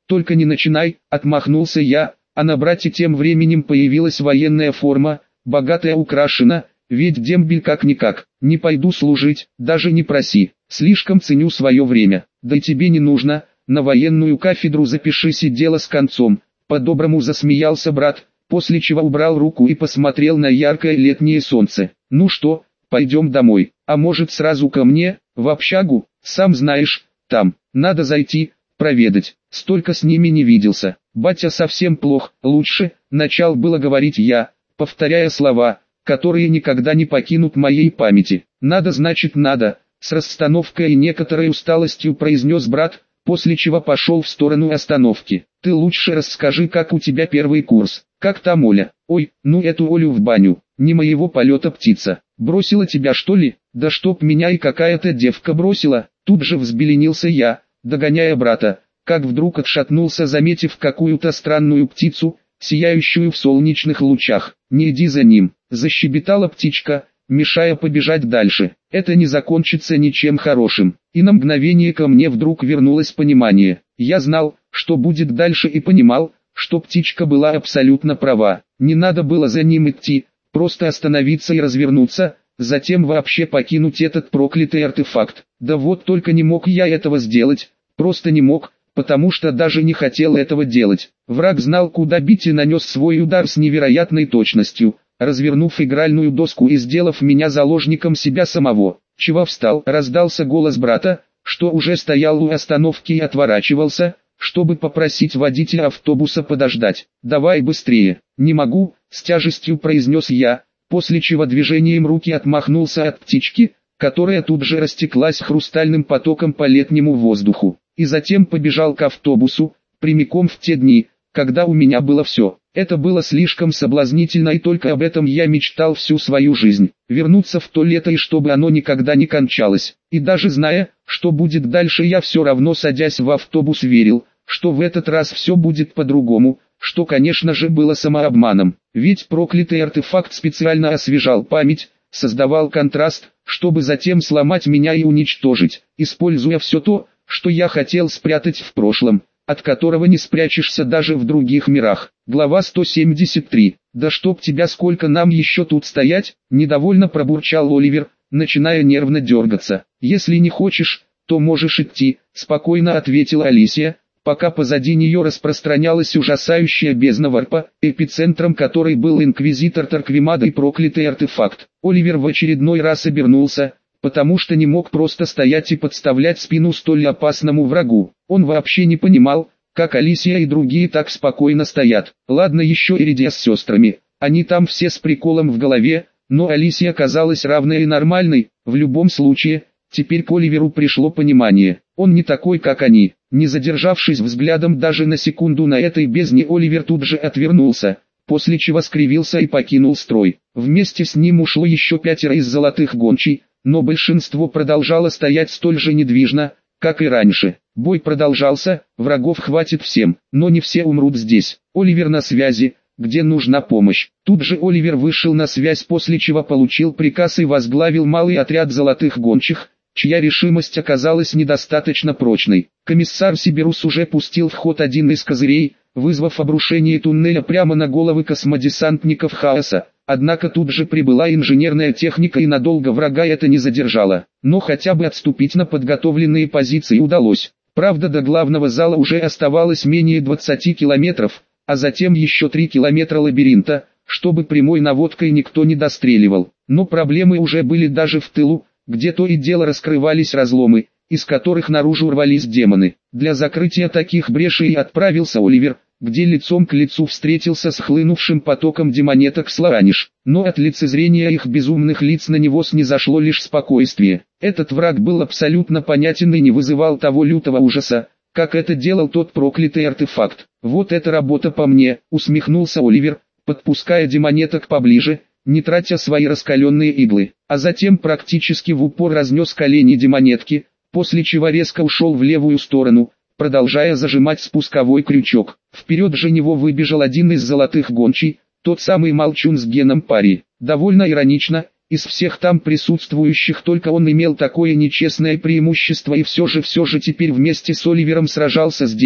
только не начинай, отмахнулся я, а на брате тем временем появилась военная форма, богатая украшена, ведь дембель как-никак, не пойду служить, даже не проси, слишком ценю свое время, да и тебе не нужно, на военную кафедру запишись и дело с концом, по-доброму засмеялся брат, после чего убрал руку и посмотрел на яркое летнее солнце. Ну что, пойдем домой, а может сразу ко мне, в общагу, сам знаешь, там, надо зайти, проведать, столько с ними не виделся. Батя совсем плох, лучше, начал было говорить я, повторяя слова, которые никогда не покинут моей памяти. Надо значит надо, с расстановкой и некоторой усталостью произнес брат, после чего пошел в сторону остановки. Ты лучше расскажи, как у тебя первый курс, как там Оля? Ой, ну эту Олю в баню, не моего полета птица. Бросила тебя что ли? Да чтоб меня и какая-то девка бросила. Тут же взбеленился я, догоняя брата, как вдруг отшатнулся, заметив какую-то странную птицу, сияющую в солнечных лучах. Не иди за ним, защебетала птичка, мешая побежать дальше. Это не закончится ничем хорошим. И на мгновение ко мне вдруг вернулось понимание. Я знал, что будет дальше, и понимал, что птичка была абсолютно права. Не надо было за ним идти, просто остановиться и развернуться, затем вообще покинуть этот проклятый артефакт. Да вот только не мог я этого сделать, просто не мог, потому что даже не хотел этого делать. Враг знал, куда бить, и нанес свой удар с невероятной точностью, развернув игральную доску и сделав меня заложником себя самого. Чего встал? Раздался голос брата, что уже стоял у остановки и отворачивался, чтобы попросить водителя автобуса подождать. «Давай быстрее». «Не могу», — с тяжестью произнес я, после чего движением руки отмахнулся от птички, которая тут же растеклась хрустальным потоком по летнему воздуху, и затем побежал к автобусу, прямиком в те дни, когда у меня было все. Это было слишком соблазнительно, и только об этом я мечтал всю свою жизнь. Вернуться в то лето, и чтобы оно никогда не кончалось. И даже зная, что будет дальше, я все равно, садясь в автобус, верил, что в этот раз все будет по-другому, что, конечно же, было самообманом. Ведь проклятый артефакт специально освежал память, создавал контраст, чтобы затем сломать меня и уничтожить, используя все то, что я хотел спрятать в прошлом, от которого не спрячешься даже в других мирах. Глава 173. «Да чтоб тебя, сколько нам еще тут стоять?» – недовольно пробурчал Оливер, начиная нервно дергаться. «Если не хочешь, то можешь идти», – спокойно ответила Алисия, пока позади нее распространялась ужасающая бездна варпа, эпицентром которой был инквизитор Тарквимада и проклятый артефакт. Оливер в очередной раз обернулся, потому что не мог просто стоять и подставлять спину столь опасному врагу. Он вообще не понимал, как Алисия и другие так спокойно стоят. Ладно еще Иридия с сестрами, они там все с приколом в голове, но Алисия казалась равной и нормальной. В любом случае, теперь к Оливеру пришло понимание. Он не такой, как они. Не задержавшись взглядом даже на секунду на этой бездне, Оливер тут же отвернулся, после чего скривился и покинул строй. Вместе с ним ушло еще 5 из золотых гончей, но большинство продолжало стоять столь же недвижно, как и раньше. Бой продолжался, врагов хватит всем, но не все умрут здесь. Оливер на связи, где нужна помощь. Тут же Оливер вышел на связь, после чего получил приказ и возглавил малый отряд золотых гончих, чья решимость оказалась недостаточно прочной. Комиссар Сибирус уже пустил в ход один из козырей, вызвав обрушение туннеля прямо на головы космодесантников Хаоса. Однако тут же прибыла инженерная техника, и надолго врага это не задержало. Но хотя бы отступить на подготовленные позиции удалось. Правда, до главного зала уже оставалось менее 20 километров, а затем еще 3 километра лабиринта, чтобы прямой наводкой никто не достреливал. Но проблемы уже были даже в тылу, где то и дело раскрывались разломы, из которых наружу рвались демоны. Для закрытия таких брешей отправился Оливер, где лицом к лицу встретился с хлынувшим потоком демонеток Слоаниш. Но от лицезрения их безумных лиц на него снизошло лишь спокойствие. Этот враг был абсолютно понятен и не вызывал того лютого ужаса, как это делал тот проклятый артефакт. «Вот эта работа по мне», — усмехнулся Оливер, подпуская демонеток поближе, не тратя свои раскаленные иглы, а затем практически в упор разнес колени демонетки, после чего резко ушел в левую сторону, продолжая зажимать спусковой крючок. Вперед же него выбежал один из золотых гончий, тот самый молчун с геном пари. Довольно иронично, из всех там присутствующих только он имел такое нечестное преимущество, и все же теперь вместе с Оливером сражался здесь,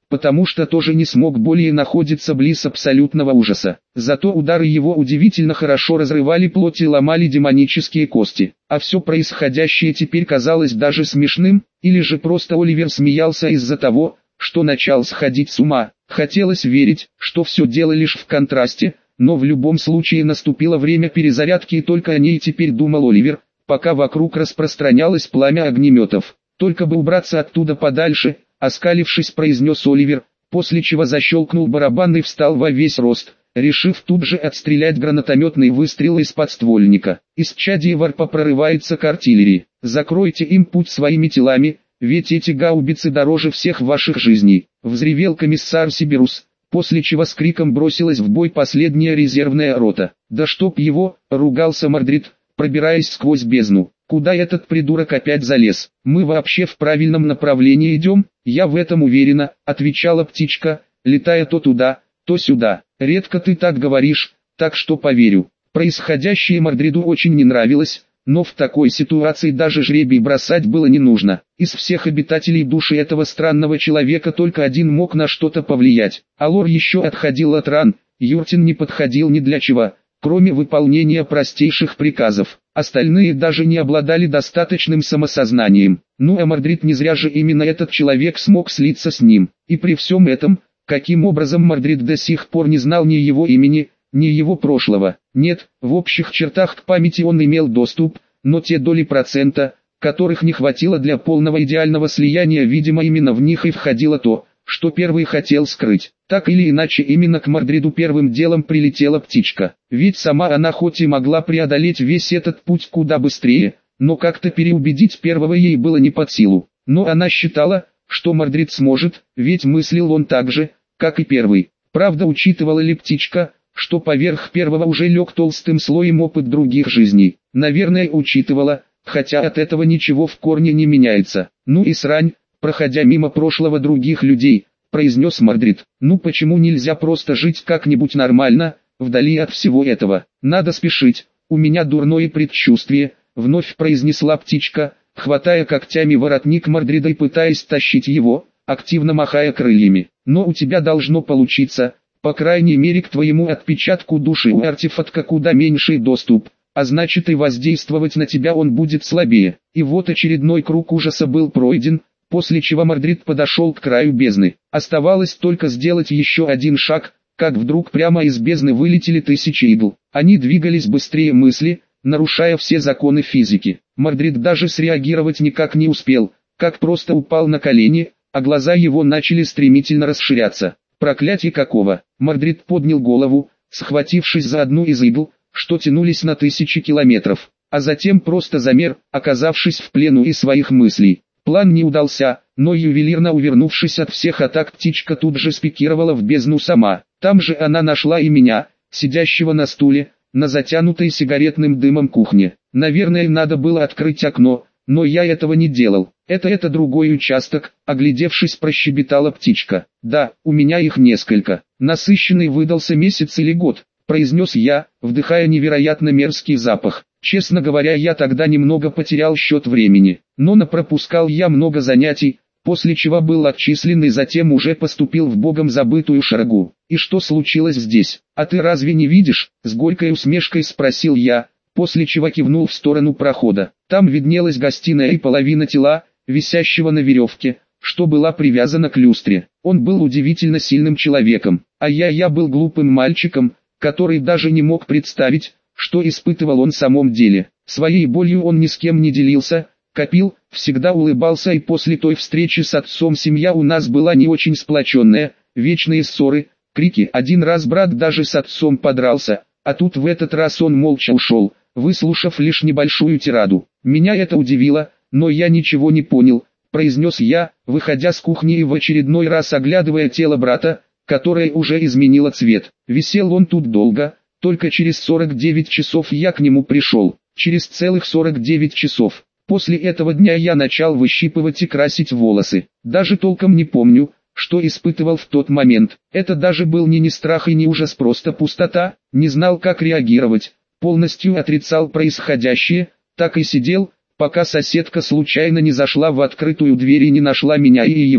потому что тоже не смог более находиться близ абсолютного ужаса. Зато удары его удивительно хорошо разрывали плоть и ломали демонические кости. А все происходящее теперь казалось даже смешным, или же просто Оливер смеялся из-за того, что начал сходить с ума. Хотелось верить, что все дело лишь в контрасте, но в любом случае наступило время перезарядки, и только о ней теперь думал Оливер, пока вокруг распространялось пламя огнеметов. «Только бы убраться оттуда подальше», — оскалившись, произнес Оливер, после чего защелкнул барабан и встал во весь рост, решив тут же отстрелять гранатометный выстрел из подствольника. Исчадие варпа прорывается к артиллерии. Закройте им путь своими телами, ведь эти гаубицы дороже всех ваших жизней, взревел комиссар Сибирус, после чего с криком бросилась в бой последняя резервная рота. Да чтоб его, ругался Мордрид, пробираясь сквозь бездну. Куда этот придурок опять залез? Мы вообще в правильном направлении идем? Я в этом уверена, отвечала птичка, летая то туда, то сюда. Редко ты так говоришь, так что поверю. Происходящее Мордриду очень не нравилось, но в такой ситуации даже жребий бросать было не нужно. Из всех обитателей души этого странного человека только один мог на что-то повлиять. Алор еще отходил от ран, Юртин не подходил ни для чего, кроме выполнения простейших приказов. Остальные даже не обладали достаточным самосознанием. Ну а Мордрид не зря же именно этот человек смог слиться с ним. И при всем этом, каким образом Мордрид до сих пор не знал ни его имени, ни его прошлого. Нет, в общих чертах к памяти он имел доступ, но те доли процента, которых не хватило для полного идеального слияния, видимо именно в них и входило то, что первый хотел скрыть. Так или иначе именно к Мордриду первым делом прилетела птичка. Ведь сама она хоть и могла преодолеть весь этот путь куда быстрее, но как-то переубедить первого ей было не под силу. Но она считала, что Мордрид сможет, ведь мыслил он так же, как и первый. Правда, учитывала ли птичка, что поверх первого уже лег толстым слоем опыт других жизней? Наверное, учитывала, хотя от этого ничего в корне не меняется. Ну и срань, проходя мимо прошлого других людей, произнес Мордрид. Ну почему нельзя просто жить как-нибудь нормально, вдали от всего этого? Надо спешить, у меня дурное предчувствие, вновь произнесла птичка, хватая когтями воротник Мордрида и пытаясь тащить его, активно махая крыльями. Но у тебя должно получиться, по крайней мере к твоему отпечатку души у артефакта куда меньший доступ, а значит и воздействовать на тебя он будет слабее. И вот очередной круг ужаса был пройден, после чего Мордрид подошел к краю бездны. Оставалось только сделать еще один шаг, как вдруг прямо из бездны вылетели тысячи игл. Они двигались быстрее мысли, нарушая все законы физики. Мордрид даже среагировать никак не успел, как просто упал на колени, а глаза его начали стремительно расширяться. Проклятие какого! Мордрид поднял голову, схватившись за одну из игл, что тянулись на тысячи километров, а затем просто замер, оказавшись в плену и своих мыслей. План не удался, но ювелирно увернувшись от всех атак, птичка тут же спикировала в бездну сама. Там же она нашла и меня, сидящего на стуле, на затянутой сигаретным дымом кухне. Наверное, надо было открыть окно, но я этого не делал. Это другой участок, оглядевшись, прощебетала птичка. Да, у меня их несколько. Насыщенный выдался месяц или год, произнес я, вдыхая невероятно мерзкий запах. Честно говоря, я тогда немного потерял счет времени, но напропускал я много занятий, после чего был отчислен и затем уже поступил в богом забытую Шарагу. И что случилось здесь? А ты разве не видишь? С горькой усмешкой спросил я, после чего кивнул в сторону прохода. Там виднелась гостиная и половина тела, висящего на веревке, что была привязана к люстре. Он был удивительно сильным человеком, а я был глупым мальчиком, который даже не мог представить, что испытывал он в самом деле. Своей болью он ни с кем не делился, копил, всегда улыбался, и после той встречи с отцом семья у нас была не очень сплоченная, вечные ссоры, крики. Один раз брат даже с отцом подрался, а тут в этот раз он молча ушел, выслушав лишь небольшую тираду. Меня это удивило, но я ничего не понял, произнес я, выходя с кухни и в очередной раз оглядывая тело брата, которое уже изменило цвет. Висел он тут долго, только через 49 часов я к нему пришел. Через целых 49 часов. После этого дня я начал выщипывать и красить волосы. Даже толком не помню, что испытывал в тот момент. Это даже был не страх и не ужас, просто пустота. Не знал, как реагировать. Полностью отрицал происходящее. Так и сидел, пока соседка случайно не зашла в открытую дверь и не нашла меня и его.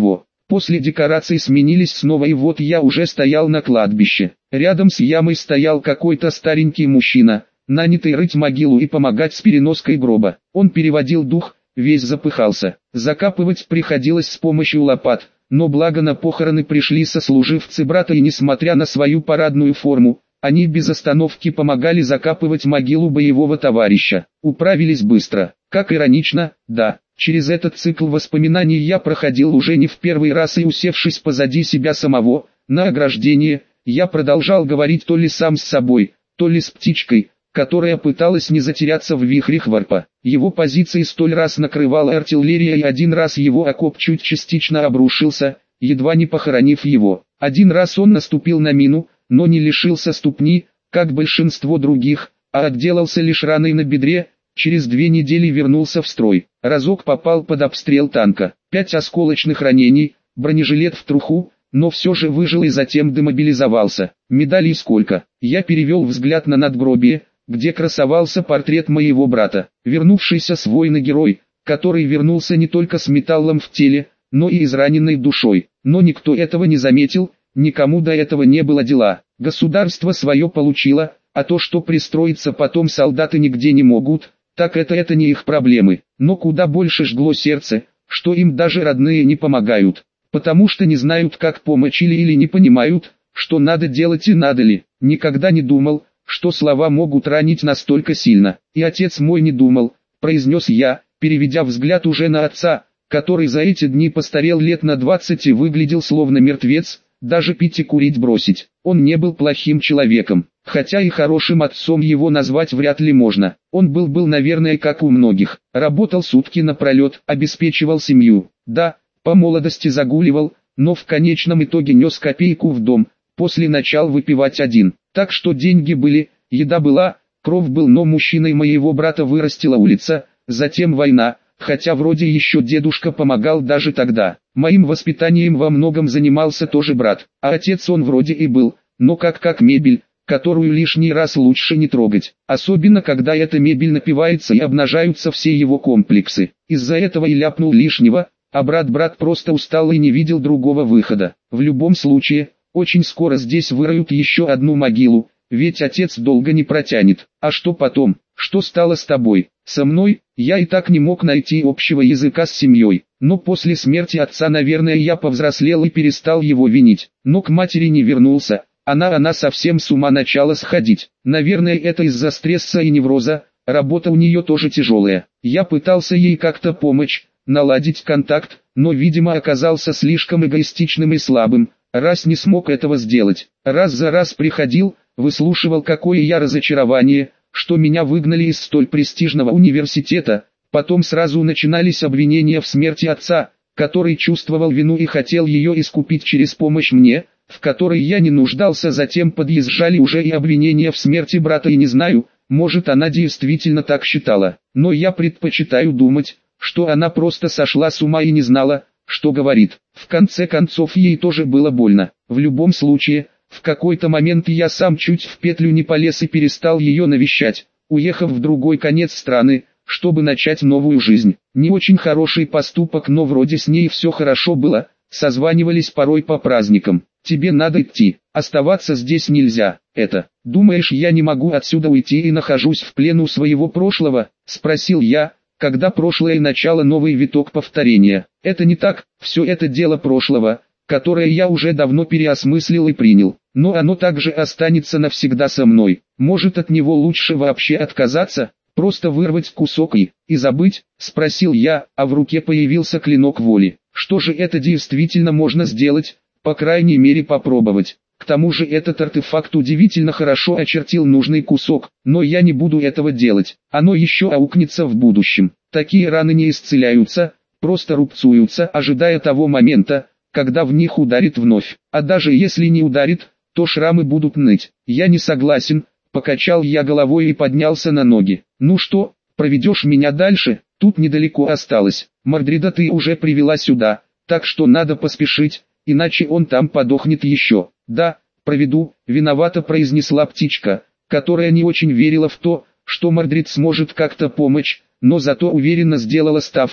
После декораций сменились снова, и вот я уже стоял на кладбище. Рядом с ямой стоял какой-то старенький мужчина, нанятый рыть могилу и помогать с переноской гроба. Он переводил дух, весь запыхался. Закапывать приходилось с помощью лопат, но благо на похороны пришли сослуживцы брата, и несмотря на свою парадную форму, они без остановки помогали закапывать могилу боевого товарища. Управились быстро. Как иронично, да. Через этот цикл воспоминаний я проходил уже не в первый раз, и усевшись позади себя самого, на ограждение, я продолжал говорить то ли сам с собой, то ли с птичкой, которая пыталась не затеряться в вихрях варпа. Его позиции столь раз накрывала артиллерия, и один раз его окоп чуть частично обрушился, едва не похоронив его. Один раз он наступил на мину, но не лишился ступни, как большинство других, а отделался лишь раной на бедре. Через 2 недели вернулся в строй. Разок попал под обстрел танка. 5 осколочных ранений, бронежилет в труху, но все же выжил и затем демобилизовался. Медалей сколько? Я перевел взгляд на надгробие, где красовался портрет моего брата. Вернувшийся с войны герой, который вернулся не только с металлом в теле, но и израненной душой. Но никто этого не заметил, никому до этого не было дела. Государство свое получило, а то, что пристроиться потом солдаты нигде не могут, так это не их проблемы. Но куда больше жгло сердце, что им даже родные не помогают, потому что не знают, как помочь, или не понимают, что надо делать и надо ли. Никогда не думал, что слова могут ранить настолько сильно. И отец мой не думал, произнес я, переведя взгляд уже на отца, который за эти дни постарел лет на 20 и выглядел словно мертвец, даже пить и курить бросить. Он не был плохим человеком, хотя и хорошим отцом его назвать вряд ли можно. Он был, наверное, как у многих. Работал сутки напролет, обеспечивал семью. Да, по молодости загуливал, но в конечном итоге нес копейку в дом, после начал выпивать один. Так что деньги были, еда была, кров был, но мужчиной моего брата вырастила улица, затем война, хотя вроде еще дедушка помогал даже тогда. Моим воспитанием во многом занимался тоже брат, а отец он вроде и был, но как мебель, которую лишний раз лучше не трогать, особенно когда эта мебель напивается и обнажаются все его комплексы. Из-за этого и ляпнул лишнего, а брат просто устал и не видел другого выхода. В любом случае, очень скоро здесь выроют еще одну могилу, ведь отец долго не протянет. А что потом? Что стало с тобой? Со мной? Я и так не мог найти общего языка с семьей, но после смерти отца, наверное, я повзрослел и перестал его винить. Но к матери не вернулся, она совсем с ума начала сходить. Наверное, это из-за стресса и невроза, работа у нее тоже тяжелая. Я пытался ей как-то помочь, наладить контакт, но, видимо, оказался слишком эгоистичным и слабым, раз не смог этого сделать. Раз за раз приходил, выслушивал, какое я разочарование, что меня выгнали из столь престижного университета. Потом сразу начинались обвинения в смерти отца, который чувствовал вину и хотел ее искупить через помощь мне, в которой я не нуждался. Затем подъезжали уже и обвинения в смерти брата, и не знаю, может, она действительно так считала, но я предпочитаю думать, что она просто сошла с ума и не знала, что говорит. В конце концов, ей тоже было больно. В любом случае, в какой-то момент я сам чуть в петлю не полез и перестал ее навещать, уехав в другой конец страны, чтобы начать новую жизнь. Не очень хороший поступок, но вроде с ней все хорошо было, созванивались порой по праздникам. Тебе надо идти, оставаться здесь нельзя. Думаешь, я не могу отсюда уйти и нахожусь в плену своего прошлого? Спросил я, когда прошлое начало новый виток повторения. Это не так, все это дело прошлого, которое я уже давно переосмыслил и принял, но оно также останется навсегда со мной. Может, от него лучше вообще отказаться, просто вырвать кусок и забыть? Спросил я, а в руке появился клинок воли. Что же, это действительно можно сделать, по крайней мере попробовать. К тому же этот артефакт удивительно хорошо очертил нужный кусок, но я не буду этого делать, оно еще аукнется в будущем. Такие раны не исцеляются, просто рубцуются, ожидая того момента, когда в них ударит вновь. А даже если не ударит, то шрамы будут ныть. Я не согласен, покачал я головой и поднялся на ноги. Ну что, проведешь меня дальше? Тут недалеко осталось. Мордрида ты уже привела сюда, так что надо поспешить, иначе он там подохнет еще. Да, проведу, виновато произнесла птичка, которая не очень верила в то, что Мордрид сможет как-то помочь, но зато уверенно сделала ставку,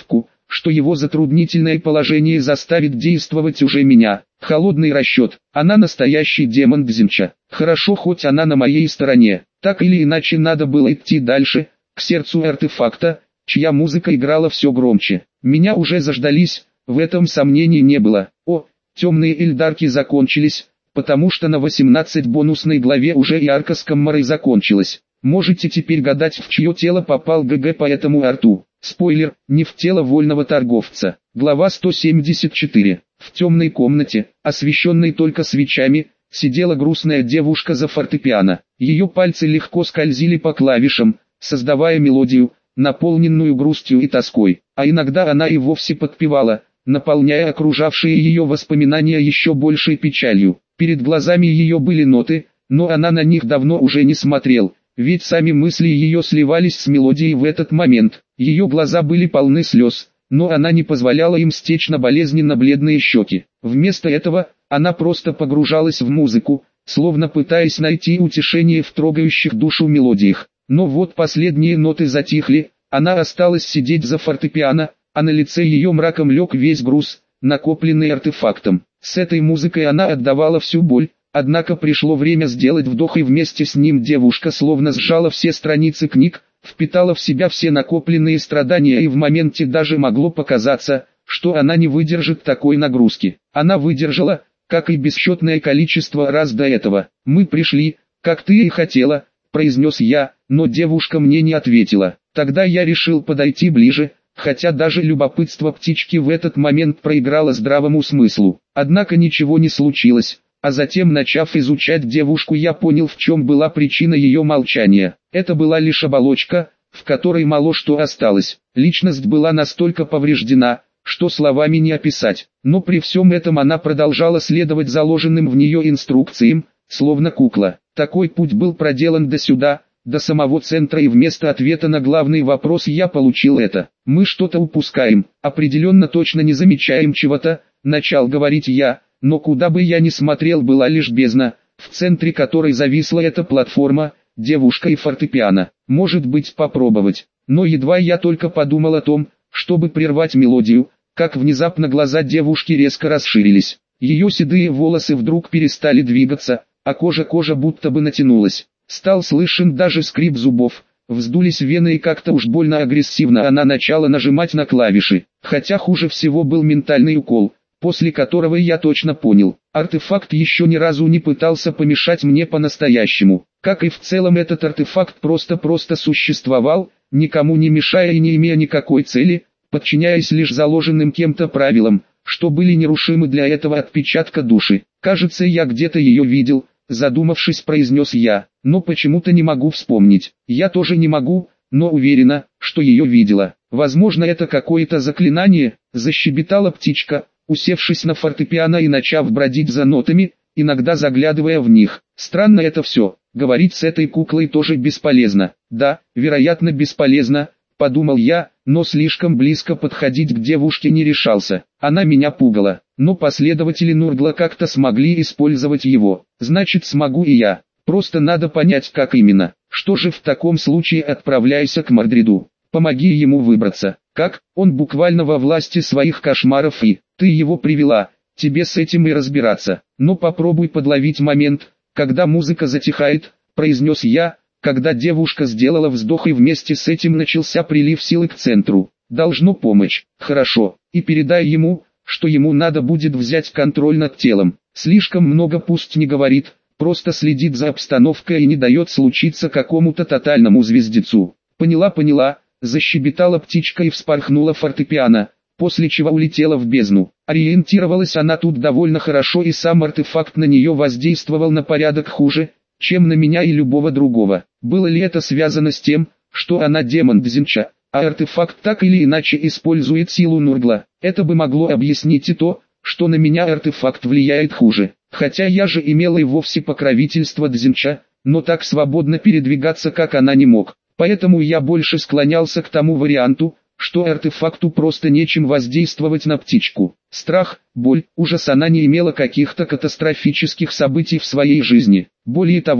что его затруднительное положение заставит действовать уже меня. Холодный расчет. Она настоящий демон Дзинча. Хорошо, хоть она на моей стороне. Так или иначе надо было идти дальше, к сердцу артефакта, чья музыка играла все громче. Меня уже заждались, в этом сомнений не было. О, темные эльдарки закончились, потому что на 18 бонусной главе уже и арка с Каммарой закончилась. Можете теперь гадать, в чье тело попал ГГ по этому арту. Спойлер, не в тело вольного торговца. Глава 174. В темной комнате, освещенной только свечами, сидела грустная девушка за фортепиано. Ее пальцы легко скользили по клавишам, создавая мелодию, наполненную грустью и тоской. А иногда она и вовсе подпевала, наполняя окружавшие ее воспоминания еще большей печалью. Перед глазами ее были ноты, но она на них давно уже не смотрел, ведь сами мысли ее сливались с мелодией в этот момент. Ее глаза были полны слез, но она не позволяла им стечь на болезненно бледные щеки. Вместо этого, она просто погружалась в музыку, словно пытаясь найти утешение в трогающих душу мелодиях. Но вот последние ноты затихли, она осталась сидеть за фортепиано, а на лице ее мраком лег весь груз, накопленный артефактом. С этой музыкой она отдавала всю боль, однако пришло время сделать вдох, и вместе с ним девушка словно сжала все страницы книг, впитала в себя все накопленные страдания, и в моменте даже могло показаться, что она не выдержит такой нагрузки. Она выдержала, как и бесчетное количество раз до этого. «Мы пришли, как ты и хотела», — произнес я, но девушка мне не ответила. Тогда я решил подойти ближе, хотя даже любопытство птички в этот момент проиграло здравому смыслу. Однако ничего не случилось, а затем, начав изучать девушку, я понял, в чем была причина ее молчания. Это была лишь оболочка, в которой мало что осталось. Личность была настолько повреждена, что словами не описать. Но при всем этом она продолжала следовать заложенным в нее инструкциям, словно кукла. Такой путь был проделан до сюда, до самого центра, и вместо ответа на главный вопрос я получил это. «Мы что-то упускаем, определенно точно не замечаем чего-то», — начал говорить я, но куда бы я ни смотрел, была лишь бездна, в центре которой зависла эта платформа, девушка и фортепиано. Может быть, попробовать. Но едва я только подумал о том, чтобы прервать мелодию, как внезапно глаза девушки резко расширились. Ее седые волосы вдруг перестали двигаться, а кожа будто бы натянулась. Стал слышен даже скрип зубов, вздулись вены, и как-то уж больно агрессивно она начала нажимать на клавиши. Хотя хуже всего был ментальный укол, после которого я точно понял, артефакт еще ни разу не пытался помешать мне по-настоящему. Как и в целом этот артефакт просто существовал, никому не мешая и не имея никакой цели, подчиняясь лишь заложенным кем-то правилам, что были нерушимы для этого отпечатка души. «Кажется, я где-то ее видел», — задумавшись, произнес я, но почему-то не могу вспомнить. «Я тоже не могу, но уверена, что ее видела. Возможно, это какое-то заклинание», — защебетала птичка, усевшись на фортепиано и начав бродить за нотами, иногда заглядывая в них. «Странно это все, говорить с этой куклой тоже бесполезно». «Да, вероятно, бесполезно», — подумал я, но слишком близко подходить к девушке не решался. Она меня пугала, но последователи Нургла как-то смогли использовать его. Значит, смогу и я. Просто надо понять, как именно. Что же, в таком случае отправляйся к Мордриду. Помоги ему выбраться. Как? Он буквально во власти своих кошмаров, и ты его привела, тебе с этим и разбираться. Но попробуй подловить момент, когда музыка затихает, произнес я, когда девушка сделала вздох, и вместе с этим начался прилив силы к центру. Должно помочь. Хорошо. И передай ему, что ему надо будет взять контроль над телом. Слишком много пусть не говорит, просто следит за обстановкой и не дает случиться какому-то тотальному звездецу. Поняла, защебетала птичка и вспорхнула фортепиано, после чего улетела в бездну. Ориентировалась она тут довольно хорошо, и сам артефакт на нее воздействовал на порядок хуже, чем на меня и любого другого. Было ли это связано с тем, что она демон Дзинча, а артефакт так или иначе использует силу Нургла? Это бы могло объяснить и то, что на меня артефакт влияет хуже. Хотя я же имел и вовсе покровительство Дзинча, но так свободно передвигаться, как она, не мог. Поэтому я больше склонялся к тому варианту, что артефакту просто нечем воздействовать на птичку. Страх, боль, ужас — она не имела каких-то катастрофических событий в своей жизни. Более того,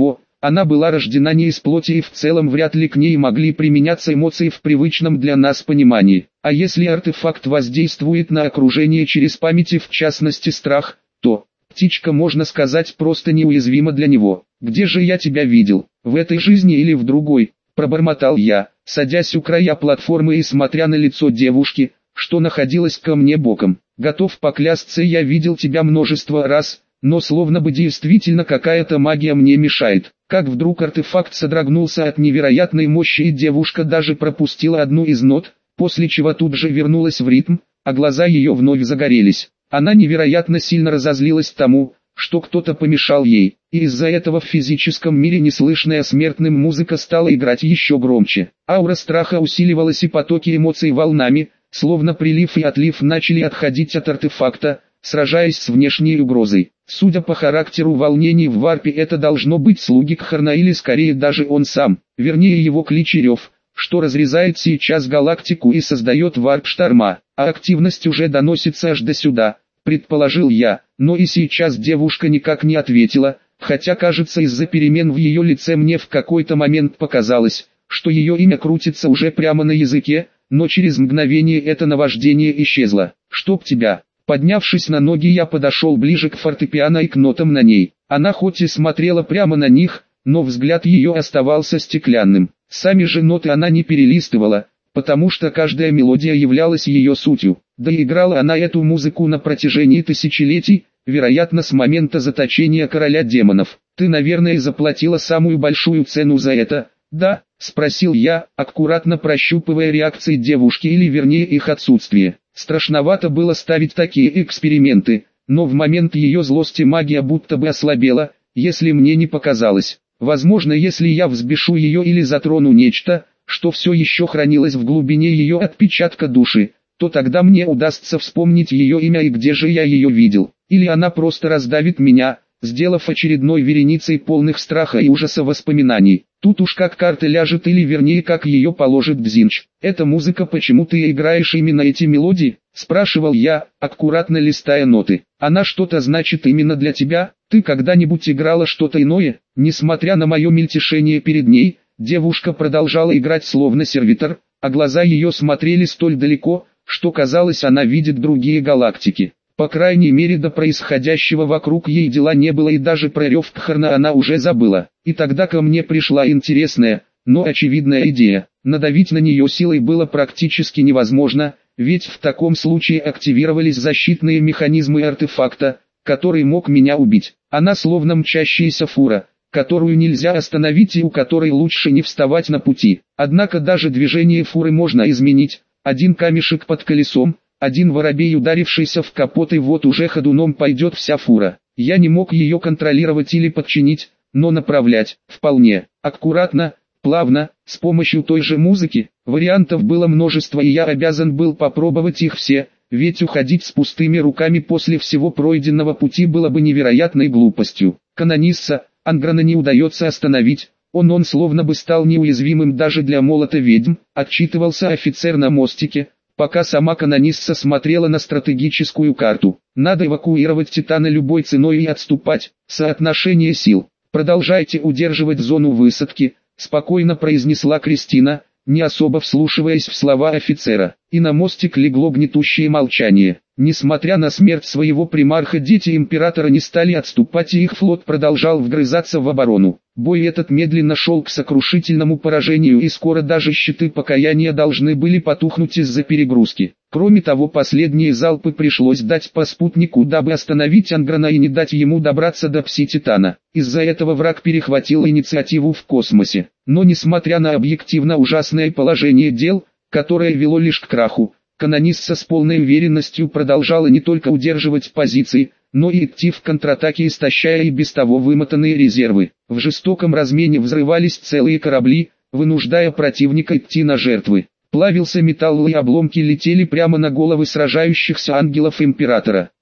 Она была рождена не из плоти и в целом вряд ли к ней могли применяться эмоции в привычном для нас понимании. А если артефакт воздействует на окружение через память и в частности страх, то птичка, можно сказать, просто неуязвима для него. «Где же я тебя видел? В этой жизни или в другой?» – пробормотал я, садясь у края платформы и смотря на лицо девушки, что находилась ко мне боком. «Готов поклясться, я видел тебя множество раз, но словно бы действительно какая-то магия мне мешает». Как вдруг артефакт содрогнулся от невероятной мощи, и девушка даже пропустила одну из нот, после чего тут же вернулась в ритм, а глаза ее вновь загорелись. Она невероятно сильно разозлилась тому, что кто-то помешал ей, и из-за этого в физическом мире неслышная смертным музыка стала играть еще громче. Аура страха усиливалась, и потоки эмоций волнами, словно прилив и отлив, начали отходить от артефакта, сражаясь с внешней угрозой. Судя по характеру волнений в варпе, это должно быть слуги Кхарна или скорее даже он сам, вернее его клич и рев, что разрезает сейчас галактику и создает варп-шторма, а активность уже доносится аж до сюда, предположил я, но и сейчас девушка никак не ответила, хотя кажется из-за перемен в ее лице мне в какой-то момент показалось, что ее имя крутится уже прямо на языке, но через мгновение это наваждение исчезло. «Чтоб тебя!» Поднявшись на ноги, я подошел ближе к фортепиано и к нотам на ней. Она хоть и смотрела прямо на них, но взгляд ее оставался стеклянным. Сами же ноты она не перелистывала, потому что каждая мелодия являлась ее сутью. Да и играла она эту музыку на протяжении тысячелетий, вероятно с момента заточения короля демонов. «Ты, наверное, заплатила самую большую цену за это, да?» — спросил я, аккуратно прощупывая реакции девушки, или вернее их отсутствие. Страшновато было ставить такие эксперименты, но в момент ее злости магия будто бы ослабела, если мне не показалось. Возможно, если я взбешу ее или затрону нечто, что все еще хранилось в глубине ее отпечатка души, то тогда мне удастся вспомнить ее имя и где же я ее видел. Или она просто раздавит меня, сделав очередной вереницей полных страха и ужаса воспоминаний. Тут уж как карта ляжет, или вернее как ее положит Дзинч. «Эта музыка, почему ты играешь именно эти мелодии?» — спрашивал я, аккуратно листая ноты. «Она что-то значит именно для тебя? Ты когда-нибудь играла что-то иное?» Несмотря на мое мельтешение перед ней, девушка продолжала играть словно сервитор, а глаза ее смотрели столь далеко, что казалось, она видит другие галактики. По крайней мере, до происходящего вокруг ей дела не было, и даже про рев Кхарна она уже забыла. И тогда ко мне пришла интересная, но очевидная идея. Надавить на нее силой было практически невозможно, ведь в таком случае активировались защитные механизмы артефакта, который мог меня убить. Она словно мчащаяся фура, которую нельзя остановить и у которой лучше не вставать на пути. Однако даже движение фуры можно изменить. Один камешек под колесом, один воробей, ударившийся в капот, и вот уже ходуном пойдет вся фура. Я не мог ее контролировать или подчинить, но направлять вполне аккуратно, плавно, с помощью той же музыки. Вариантов было множество, и я обязан был попробовать их все, ведь уходить с пустыми руками после всего пройденного пути было бы невероятной глупостью. Канонисса Анграна не удается остановить, он словно бы стал неуязвимым даже для молота ведьм, отчитывался офицер на мостике, пока сама канонисса смотрела на стратегическую карту. «Надо эвакуировать Титана любой ценой и отступать. Соотношение сил. Продолжайте удерживать зону высадки», — спокойно произнесла Кристина, не особо вслушиваясь в слова офицера. И на мостик легло гнетущее молчание. Несмотря на смерть своего примарха, дети императора не стали отступать, и их флот продолжал вгрызаться в оборону. Бой этот медленно шел к сокрушительному поражению, и скоро даже щиты покаяния должны были потухнуть из-за перегрузки. Кроме того, последние залпы пришлось дать по спутнику, дабы остановить Анграна и не дать ему добраться до Пси-Титана. Из-за этого враг перехватил инициативу в космосе. Но несмотря на объективно ужасное положение дел, которое вело лишь к краху, канонисса с полной уверенностью продолжала не только удерживать позиции, но и идти в контратаке, истощая и без того вымотанные резервы. В жестоком размене взрывались целые корабли, вынуждая противника идти на жертвы. Плавился металл, и обломки летели прямо на головы сражающихся ангелов императора.